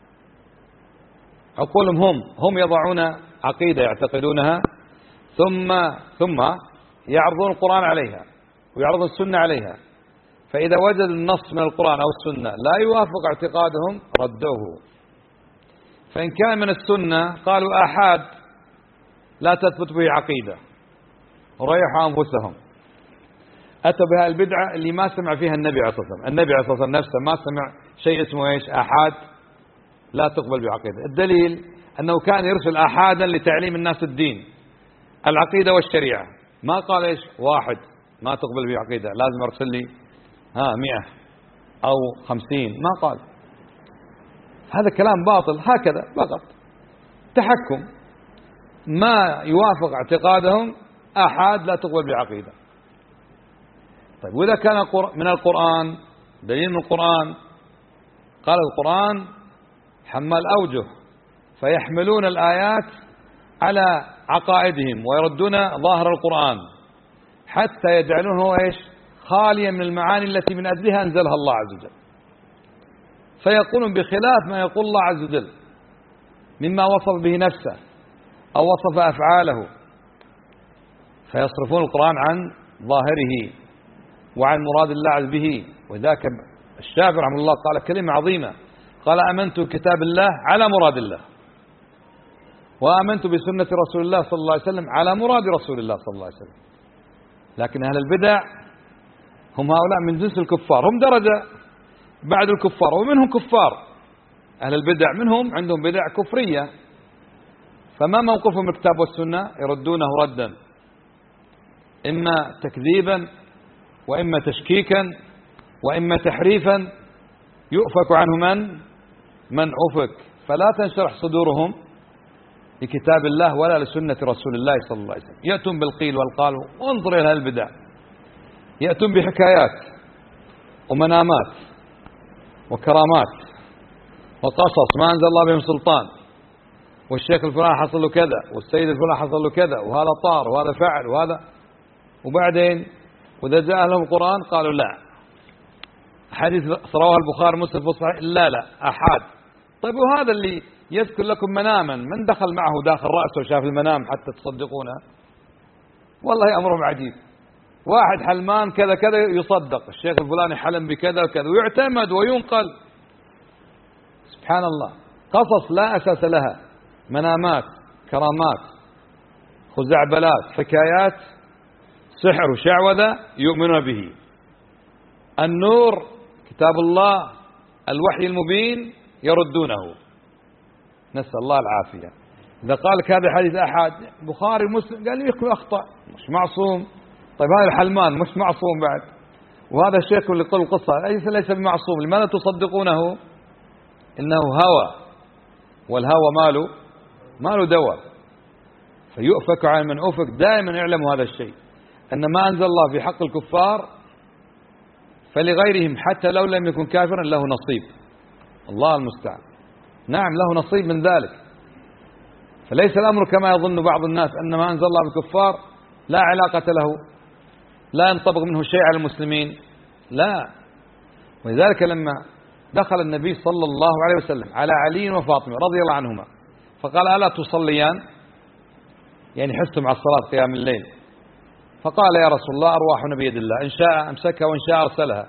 عقولهم هم هم يضعون عقيدة يعتقدونها ثم ثم يعرضون القرآن عليها ويعرضون السنة عليها. فإذا وجد النص من القرآن أو السنة لا يوافق اعتقادهم ردوه. فإن كان من السنة قالوا آحاد لا تثبت به عقيدة وريحوا أنفسهم. أتوا بها البدعة اللي ما سمع فيها النبي عليه الصلاة والسلام. النبي عليه الصلاة والسلام نفسه ما سمع شيء اسمه إيش آحاد لا تقبل بعقيدة. الدليل أنه كان يرسل آحادا لتعليم الناس الدين العقيدة والشريعة. ما قال إيش واحد ما تقبل بعقيدة لازم أرسل لي ها مئة أو خمسين، ما قال. هذا كلام باطل. هكذا فقط تحكم ما يوافق اعتقادهم آحاد لا تقبل بعقيدة. طيب وإذا كان من القرآن دليل من القرآن، قال القرآن حمال أوجه فيحملون الآيات على عقائدهم ويردون ظاهر القرآن حتى يجعلونه إيش خاليا من المعاني التي من أجلها أنزلها الله عز وجل، فيقولون بخلاف ما يقول الله عز وجل مما وصف به نفسه أو وصف أفعاله، فيصرفون القرآن عن ظاهره وعن مراد الله عز به. وذاك الشافعي رحمه الله قال كلمة عظيمة، قال آمنت بكتاب الله على مراد الله، وآمنت بسنة رسول الله صلى الله عليه وسلم على مراد رسول الله صلى الله عليه وسلم. لكن أهل البدع هم هؤلاء من جنس الكفار، هم درجة بعد الكفار ومنهم كفار. أهل البدع منهم عندهم بدع كفرية، فما موقفهم من الكتاب والسنة؟ يردونه ردا إما تكذيبا وإما تشكيكا وإما تحريفا يؤفك عنه من من أفك. فلا تنشرح صدورهم لكتاب الله ولا لسنة رسول الله صلى الله عليه وسلم. يأتون بالقيل والقال. وانظر إلى البدع، يأتون بحكايات ومنامات وكرامات وقصص ما أنزل الله بهم سلطان، والشيخ الفلان حصل له كذا والسيد الفلان حصل له كذا وهذا طار وهذا فعل وهذا. وبعدين وإذا جاء لهم القرآن قالوا لا حديث رواه البخاري مسلم في الصحيح؟ لا لا أحد. طيب وهذا اللي يذكر لكم مناما من دخل معه داخل رأسه وشاف المنام حتى تصدقونه؟ والله أمرهم عجيب. واحد حلمان كذا كذا يصدق، الشيخ الفلاني حلم بكذا وكذا ويعتمد وينقل. سبحان الله، قصص لا أساس لها، منامات، كرامات، خزعبلات، حكايات، سحر وشعوذة يؤمنون به. النور كتاب الله الوحي المبين يردونه، نسأل الله العافية. إذا قال لك هذا حديث أحد بخاري مسلم قال لي يكون أخطأ مش معصوم. طيب هذا الحلمان مش معصوم بعد، وهذا الشيخ اللي يقول القصة ليس ليس بمعصوم، لماذا تصدقونه؟ إنه هوى، والهوى ماله ماله دواء، فيؤفك عن من أفك. دائما اعلموا هذا الشيء، أن ما أنزل الله في حق الكفار فلغيرهم حتى لو لم يكن كافرا له نصيب. الله المستعان. نعم له نصيب من ذلك. فليس الأمر كما يظن بعض الناس أن ما أنزل الله بالكفار لا علاقة له، لا ينطبق منه شيء على المسلمين، لا. ولذلك لما دخل النبي صلى الله عليه وسلم على علي وفاطمة رضي الله عنهما فقال ألا تصليان؟ يعني حستم على الصلاة قيام الليل. فقال يا رسول الله أرواحنا بيد الله، إن شاء أمسكها وإن شاء أرسلها.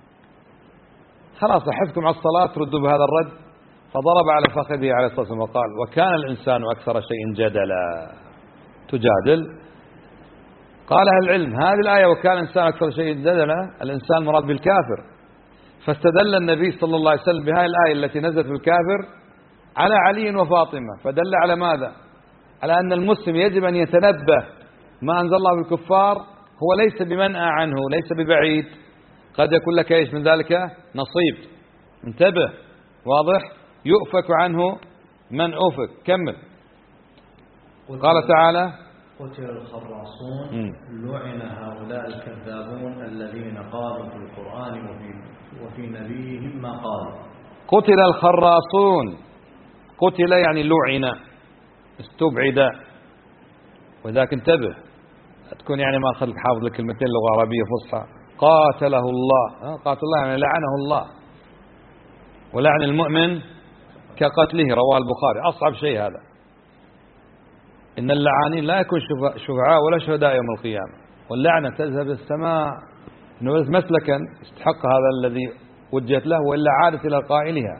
خلاص حفتم على الصلاة ردوا بهذا الرد. فضرب على فخذه عليه الصلاة والسلام وقال وكان الإنسان أكثر شيء جدلا. تجادل. قال أهل العلم هذه الآية وكان الإنسان أكثر شيء جدلا الإنسان مراد بالكافر، فاستدل النبي صلى الله عليه وسلم بهذه الآية التي نزلت بالكافر على علي وفاطمة، فدل على ماذا؟ على أن المسلم يجب أن يتنبه ما أنزل الله بالكفار هو ليس بمنأى عنه، ليس ببعيد، قد يكون لك ايش من ذلك نصيب. انتبه. واضح؟ يؤفك عنه من أفك. كمل. قال تعالى قتل الخراصون لعن هؤلاء الكذابون الذين قالوا في القرآن وفي, وفي نبيهم ما قالوا. قتل الخراصون، قتل يعني لعن، استبعد. وذاك انتبه تكون يعني ما أخذ حافظ لك كلمتين لغة عربية فصحى. قاتله الله، قاتل الله يعني لعنه الله، ولعن المؤمن كقتله، رواه البخاري. أصعب شيء هذا، إن اللعانين لا يكون شفعاء ولا شهداء يوم القيامة، واللعنة تذهب السماء. إنه مسلكا استحق هذا الذي وجهت له وإلا عادت إلى قائلها.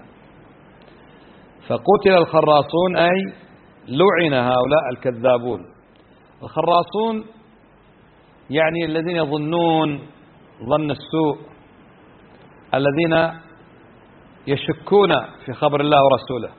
فقتل الخراصون أي لعن هؤلاء الكذابون. الخراصون يعني الذين يظنون ظن السوء، الذين يشكون في خبر الله ورسوله.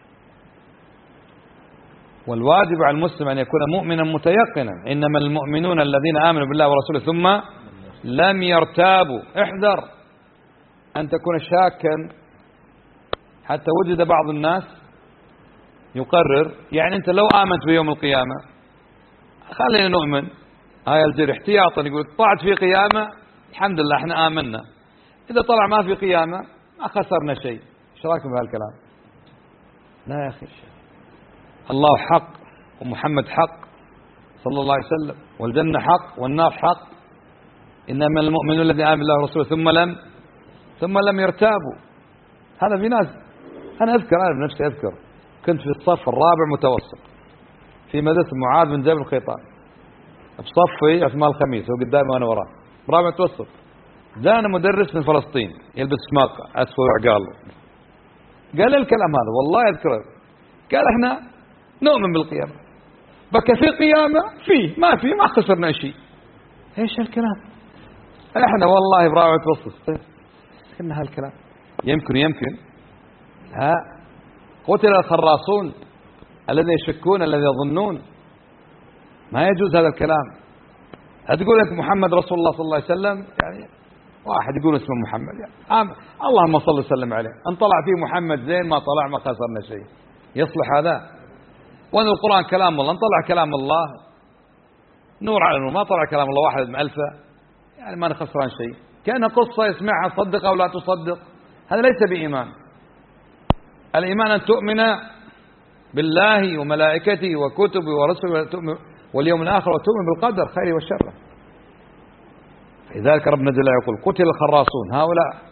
والواجب على المسلم أن يكون مؤمنا متيقنا، إنما المؤمنون الذين آمنوا بالله ورسوله ثم لم يرتابوا. احذر أن تكون شاكا، حتى وجد بعض الناس يقرر يعني أنت لو آمنت بيوم القيامة خلينا نؤمن هاي الجري احتياطا، يقول طلعت في قيامة الحمد لله احنا آمنا، إذا طلع ما في قيامة ما خسرنا شيء. ايش رايكم بهالكلام؟ لا يا أخي، الله حق ومحمد حق صلى الله عليه وسلم، والجنة حق والنار حق. إنما المؤمنون الذين آمنوا بالله ورسوله ثم لم ثم لم يرتابوا. هذا في ناس، أنا أذكر أنا بنفسي أذكر كنت في الصف الرابع متوسط في مدرسة معاذ بن جبل القيطان، بصفي عثمان الخميس هو قدامي وأنا وراه، رابع متوسط. جاءنا مدرس من فلسطين يلبس سماقة أسفل وعقال، قال لي الكلام هذا والله أذكره، قال احنا نؤمن بالقيامة، بكى في قيامة فيه ما في ما خسرنا شيء. ايش هالكلام؟ احنا والله برابع متوسط كنا هالكلام. يمكن يمكن ها. قتل الخراصون الذين يشكون الذين يظنون، ما يجوز هذا الكلام. هتقول لك محمد رسول الله صلى الله عليه وسلم، يعني واحد يقول اسمه محمد يعني آم. اللهم صل وسلم عليه، ان طلع فيه محمد زين، ما طلع ما خسرنا شيء. يصلح هذا؟ وان القرآن كلام الله، ان طلع كلام الله نور على نور، ما طلع كلام الله واحد مألفة يعني ما نخسران شيء. كأنها قصة يسمعها تصدق أو لا تصدق، هذا ليس بإيمان. الإيمان أن تؤمن بالله وملائكته وكتبه ورسله واليوم الآخر وتؤمن بالقدر خيره وشره. لذلك ربنا جل يقول قتل الخراصون، هؤلاء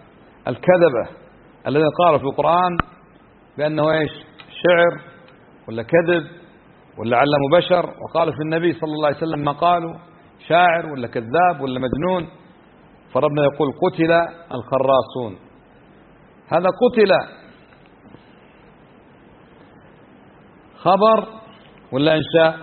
الكذبة الذين قالوا في القرآن بأنه إيش شعر ولا كذب ولا علموا بشر، وقالوا في النبي صلى الله عليه وسلم ما قالوا شاعر ولا كذاب ولا مجنون. فربنا يقول قتل الخراصون. هذا قتل خبر ولا إنشاء؟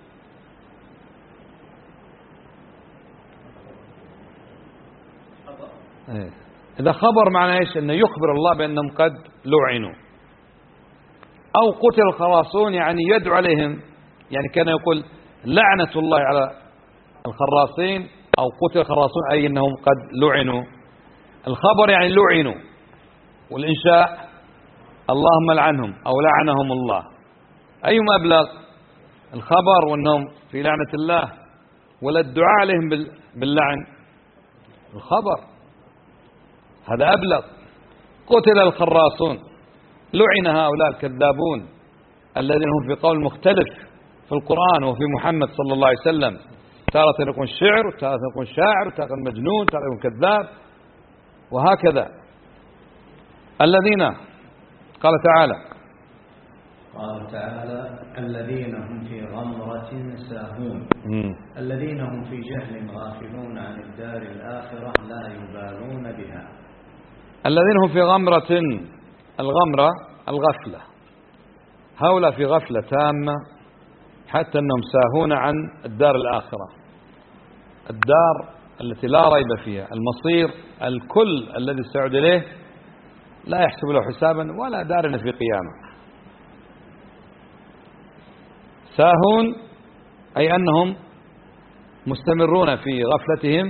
إيه. إذا خبر معنى إيش؟ أنه يخبر الله بأنهم قد لعنوا. أو قتل الخراصون يعني يدعو عليهم، يعني كان يقول لعنة الله على الخراصين، أو قتل الخراصون أي أنهم قد لعنوا. الخبر يعني لعنوا، والإنشاء اللهم لعنهم أو لعنهم الله. أيما أبلغ، الخبر وأنهم في لعنة الله ولا الدعاء عليهم باللعن؟ الخبر هذا أبلغ. قتل الخراصون، لعن هؤلاء الكذابون الذين هم في قول مختلف في القرآن وفي محمد صلى الله عليه وسلم، تارة يكون شعر وتارة يكون شاعر وتارة يكون مجنون وتارة يكون كذاب وهكذا. الذين قال تعالى قال تعالى الذين هم في غمرة ساهون مم. الذين هم في جهل غافلون عن الدار الآخرة لا يبالون بها. الذين هم في غمرة، الغمرة الغفلة، هؤلاء في غفلة تامة حتى أنهم ساهون عن الدار الآخرة، الدار التي لا ريب فيها، المصير الكل الذي سيعود إليه لا يحسب له حسابا ولا دار في قيامة. ساهون أي أنهم مستمرون في غفلتهم،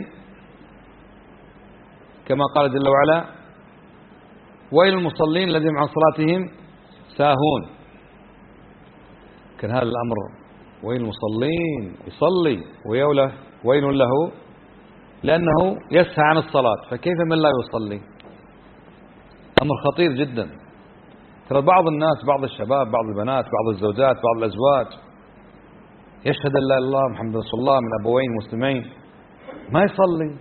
كما قال جل وعلا ويل المصلين الذين عن صلاتهم ساهون. كان هذا الأمر ويل المصلين يصلي ويوله ويل له لأنه يسهى عن الصلاة، فكيف من لا يصلي؟ أمر خطير جدا. ترى بعض الناس، بعض الشباب، بعض البنات، بعض الزوجات، بعض الأزواج يشهد أن لا إله إلا الله محمد رسول الله من أبوين مسلمين ما يصلي،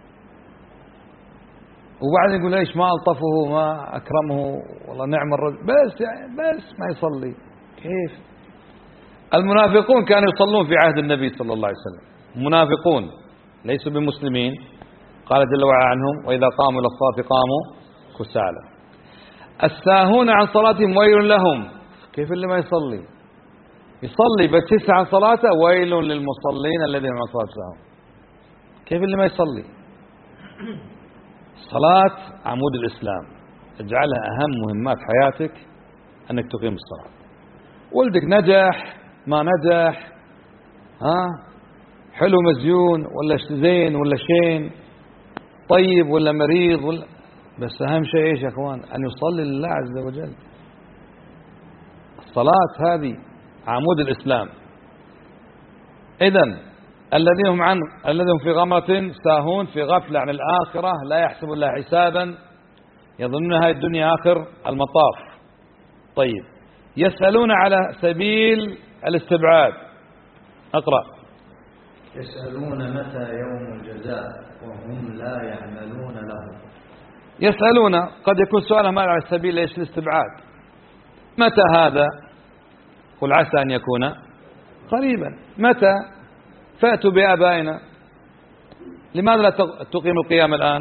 وبعدين يقول ليش ما ألطفه ما أكرمه والله نعم الرجل، بس يعني بس ما يصلي. كيف؟ المنافقون كانوا يصلون في عهد النبي صلى الله عليه وسلم، منافقون ليسوا بمسلمين. قال جل وعلا عنهم وإذا قاموا إلى الصلاة قاموا كسالى. الساهون عن صلاتهم ويل لهم. كيف اللي ما يصلي؟ يصلي بس يسعى عن صلاته، ويل للمصلين الذين عن صلاتهم. كيف اللي ما يصلي؟ الصلاة عمود الإسلام، اجعلها أهم مهمات حياتك أنك تقيم الصلاة. ولدك نجح ما نجح، ها حلو مزيون ولا زين ولا شين، طيب ولا مريض ولا، بس أهم شيء إيش يا أخوان؟ أن يصلي لله عز وجل. الصلاة هذه عمود الإسلام. إذن الذين هم عن الذين هم في غمرة ساهون، في غفلة عن الآخرة، لا يحسب الله حسابا، يظنون هذه الدنيا آخر المطاف. طيب، يسألون على سبيل الاستبعاد. أقرأ. يسألون متى يوم الجزاء وهم لا يعملون له. يسألون قد يكون سؤالهم على سبيل ايش؟ الاستبعاد. متى هذا؟ قل عسى أن يكون قريبا. متى؟ فأتوا بآبائنا، لماذا لا تقيم القيام الآن؟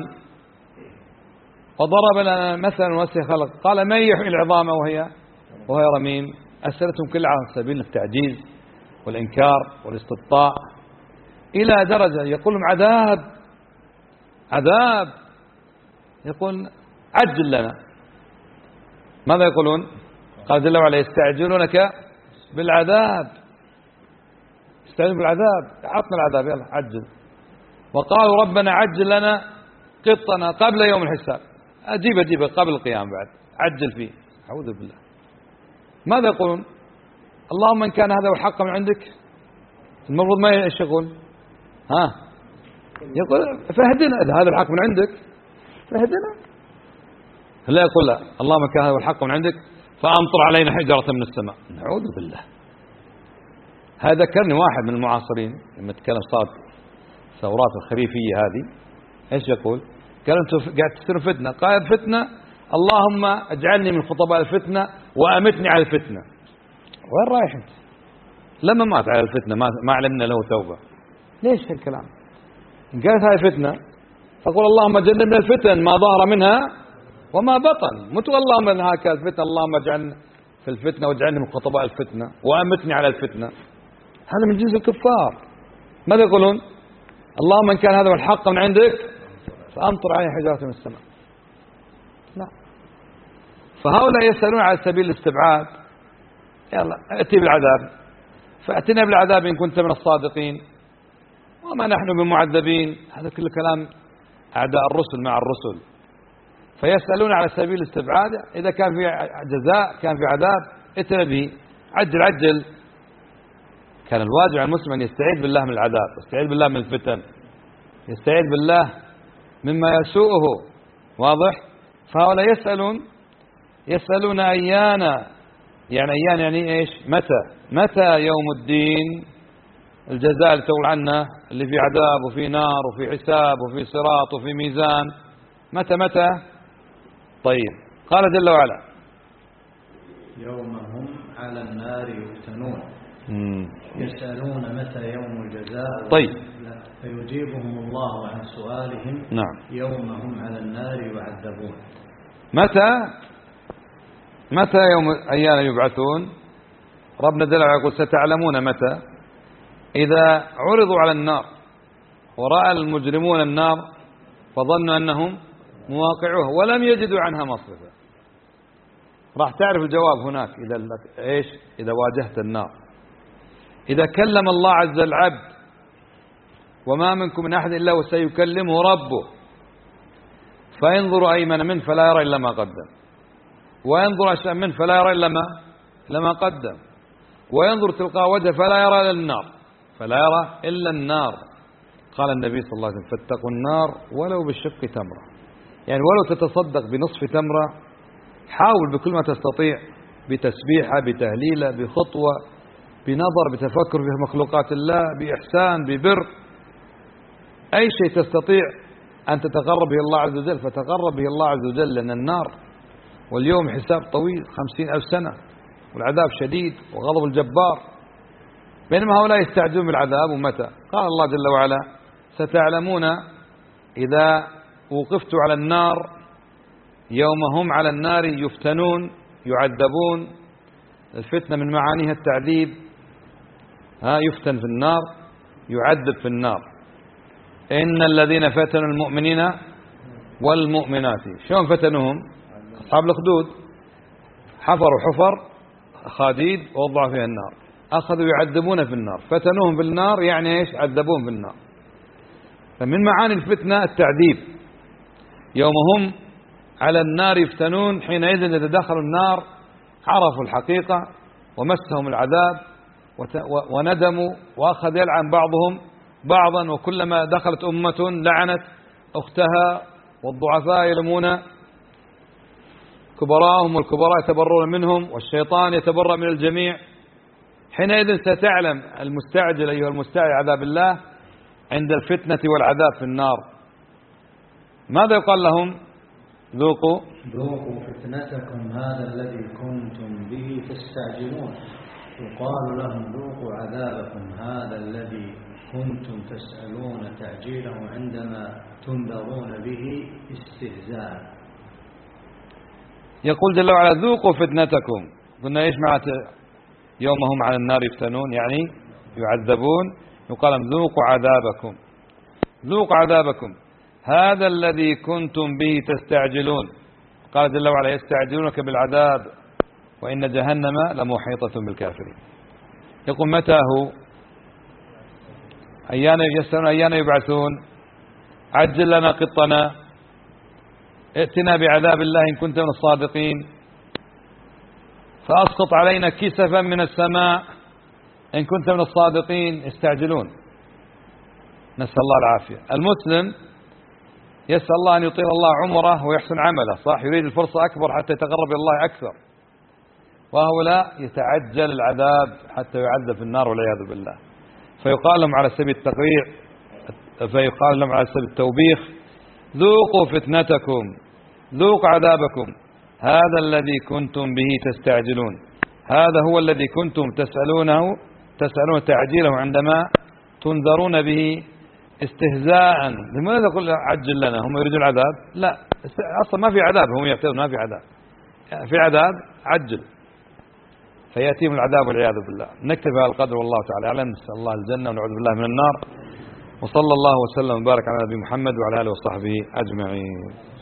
وضرب لنا مثلا وسع خلق، قال من يحيي العظام وهي وهي رميم. أسألتم كل على سبيل التعجيز والإنكار والاستبطاء، إلى درجة يقولون عذاب عذاب، يقول عجل لنا. ماذا يقولون؟ قال جل وعلا يستعجلونك بالعذاب، يستعجلون بالعذاب، عطنا العذاب يلا عجل. وقالوا ربنا عجل لنا قطنا قبل يوم الحساب. أجيب أجيب قبل القيام بعد، عجل فيه. أعوذ بالله. ماذا يقولون؟ اللهم إن كان هذا هو الحق من عندك، المفروض ما ايش يقول؟ ها يقول فهدنا، إذا هذا الحق من عندك فهدنا. لا يقول لا، اللهم إن كان هذا هو الحق من عندك فأمطر علينا حجرة من السماء. نعوذ بالله. هذا ذكرني واحد من المعاصرين لما تكلم صارت الثورات الخريفية هذه، ايش يقول؟ قال أنتم قاعد تصيروا فتنة. قال فتنة، اللهم اجعلني من خطباء الفتنة وأمتني على الفتنة. وين رايح أنت؟ لما مات على الفتنة ما ما علمنا له توبة. ليش هالكلام؟ قالت هاي فتنة، فقول اللهم جنبنا الفتن ما ظهر منها وما بطن. مو تقول اللهم ان هكذا الفتنة، اللهم اجعلنا في الفتنة واجعلني من خطباء الفتنة وأمتني على الفتنة. هذا من جنس الكفار. ماذا يقولون؟ اللهم إن كان هذا الحق من عندك فأمطر عليه حجارة من السماء. لا. فهؤلاء يسألون على سبيل الاستبعاد. يلا ائتي بالعذاب، فأتنا بالعذاب إن كنت من الصادقين وما نحن بمعذبين. هذا كل كلام أعداء الرسل مع الرسل. فيسألون على سبيل الاستبعاد. إذا كان في جزاء كان في عذاب ائتنا به، عجل عجل. كان الواجب على المسلم أن يستعيذ بالله من العذاب، يستعيذ بالله من الفتن، يستعيذ بالله مما يسوءه. واضح؟ فهؤلاء يسألون يسألون أيان، يعني أيان يعني إيش؟ متى متى يوم الدين، الجزاء اللي تقول عنه اللي في عذاب وفي نار وفي حساب وفي صراط وفي ميزان. متى متى؟ طيب قال جل وعلا يوم هم على النار يفتنون مم. يسألون متى يوم الجزاء. طيب فيجيبهم الله عن سؤالهم نعم. يوم هم على النار يعذبون. متى متى يوم أيان يبعثون؟ ربنا جل وعلا يقول ستعلمون متى إذا عرضوا على النار ورأى المجرمون النار فظنوا أنهم مواقعوها ولم يجدوا عنها مصرفا. راح تعرف الجواب هناك إذا إيش؟ إذا واجهت النار. إذا كلم الله عز العبد وما منكم من أحد إلا وسيكلمه ربه، فينظر أيمن منه فلا يرى إلا ما قدم، وينظر أشأم منه فلا يرى إلا ما لما قدم، وينظر تلقاء وجهه فلا يرى إلا النار فلا يرى إلا النار. قال النبي صلى الله عليه وسلم فاتقوا النار ولو بالشق تمرة. يعني ولو تتصدق بنصف تمرة، حاول بكل ما تستطيع، بتسبيحة، بتهليلة، بخطوة، بنظر، بتفكر في مخلوقات الله، بإحسان، ببر، أي شيء تستطيع أن تتقرب به الله عز وجل فتقرب به الله عز وجل. لأن النار واليوم حساب طويل خمسين ألف سنة والعذاب شديد وغضب الجبار، بينما هؤلاء يستعجلون بالعذاب. ومتى؟ قال الله جل وعلا ستعلمون إذا وقفتوا على النار يوم هم على النار يفتنون يعذبون. الفتنة من معانيها التعذيب، ها يفتن في النار يعذب في النار. إن الذين فتنوا المؤمنين والمؤمنات. شلون فتنوهم؟ أصحاب الأخدود حفروا حفر خاديد ووضعوا فيها النار، أخذوا يعذبون في النار. فتنوهم في النار يعني إيش؟ عذبوهم في النار. فمن معاني الفتنة التعذيب. يوم هم على النار يفتنون، حينئذ إذا دخلوا النار عرفوا الحقيقة ومسهم العذاب وندموا وأخذ يلعن بعضهم بعضا، وكلما دخلت أمة لعنت أختها، والضعفاء يلمون كبراءهم والكبراء يتبرون منهم، والشيطان يتبرأ من الجميع. حينئذ ستعلم المستعجل أيها المستعجل عذاب الله عند الفتنة والعذاب في النار. ماذا يقال لهم؟ ذوقوا ذوقوا فتنتكم هذا الذي كنتم به تستعجلون. يقال لهم ذوقوا عذابكم هذا الذي كنتم تسألون تعجيله عندما تنذرون به استهزاء. يقول جل وعلا ذوقوا فتنتكم. قلنا ايش معناته يوم هم على النار يفتنون؟ يعني يعذبون. يقال لهم ذوقوا عذابكم، ذوقوا عذابكم هذا الذي كنتم به تستعجلون. قال جل وعلا يستعجلونك بالعذاب وإن جهنم لمحيطة بالكافرين. يقول متى هو؟ أيان يسألون أيان يبعثون. عجل لنا قطنا، ائتنا بعذاب الله إن كنت من الصادقين، فأسقط علينا كسفا من السماء إن كنت من الصادقين. يستعجلون، نسأل الله العافية. المسلم يسأل الله أن يطيل الله عمره ويحسن عمله، صح؟ يريد الفرصة أكبر حتى يتقرب إلى الله أكثر. وهؤلاء يتعجل العذاب حتى يعذب في النار والعياذ بالله. فيقال لهم على سبيل التقريع، فيقال لهم على سبيل التوبيخ ذوقوا فتنتكم ذوقوا عذابكم هذا الذي كنتم به تستعجلون، هذا هو الذي كنتم تسألونه تسألون تعجيله عندما تنذرون به استهزاء. لماذا تقول عجل لنا؟ هم يريدون العذاب؟ لا، أصلا ما في عذاب، هم يعتقدون ما في عذاب، في عذاب عجل فيأتيهم العذاب والعياذ بالله. نكتفي بهذا القدر والله تعالى أعلم. نسأل الله الجنة ونعوذ بالله من النار. وصلى الله وسلم وبارك على نبي محمد وعلى آله وصحبه أجمعين.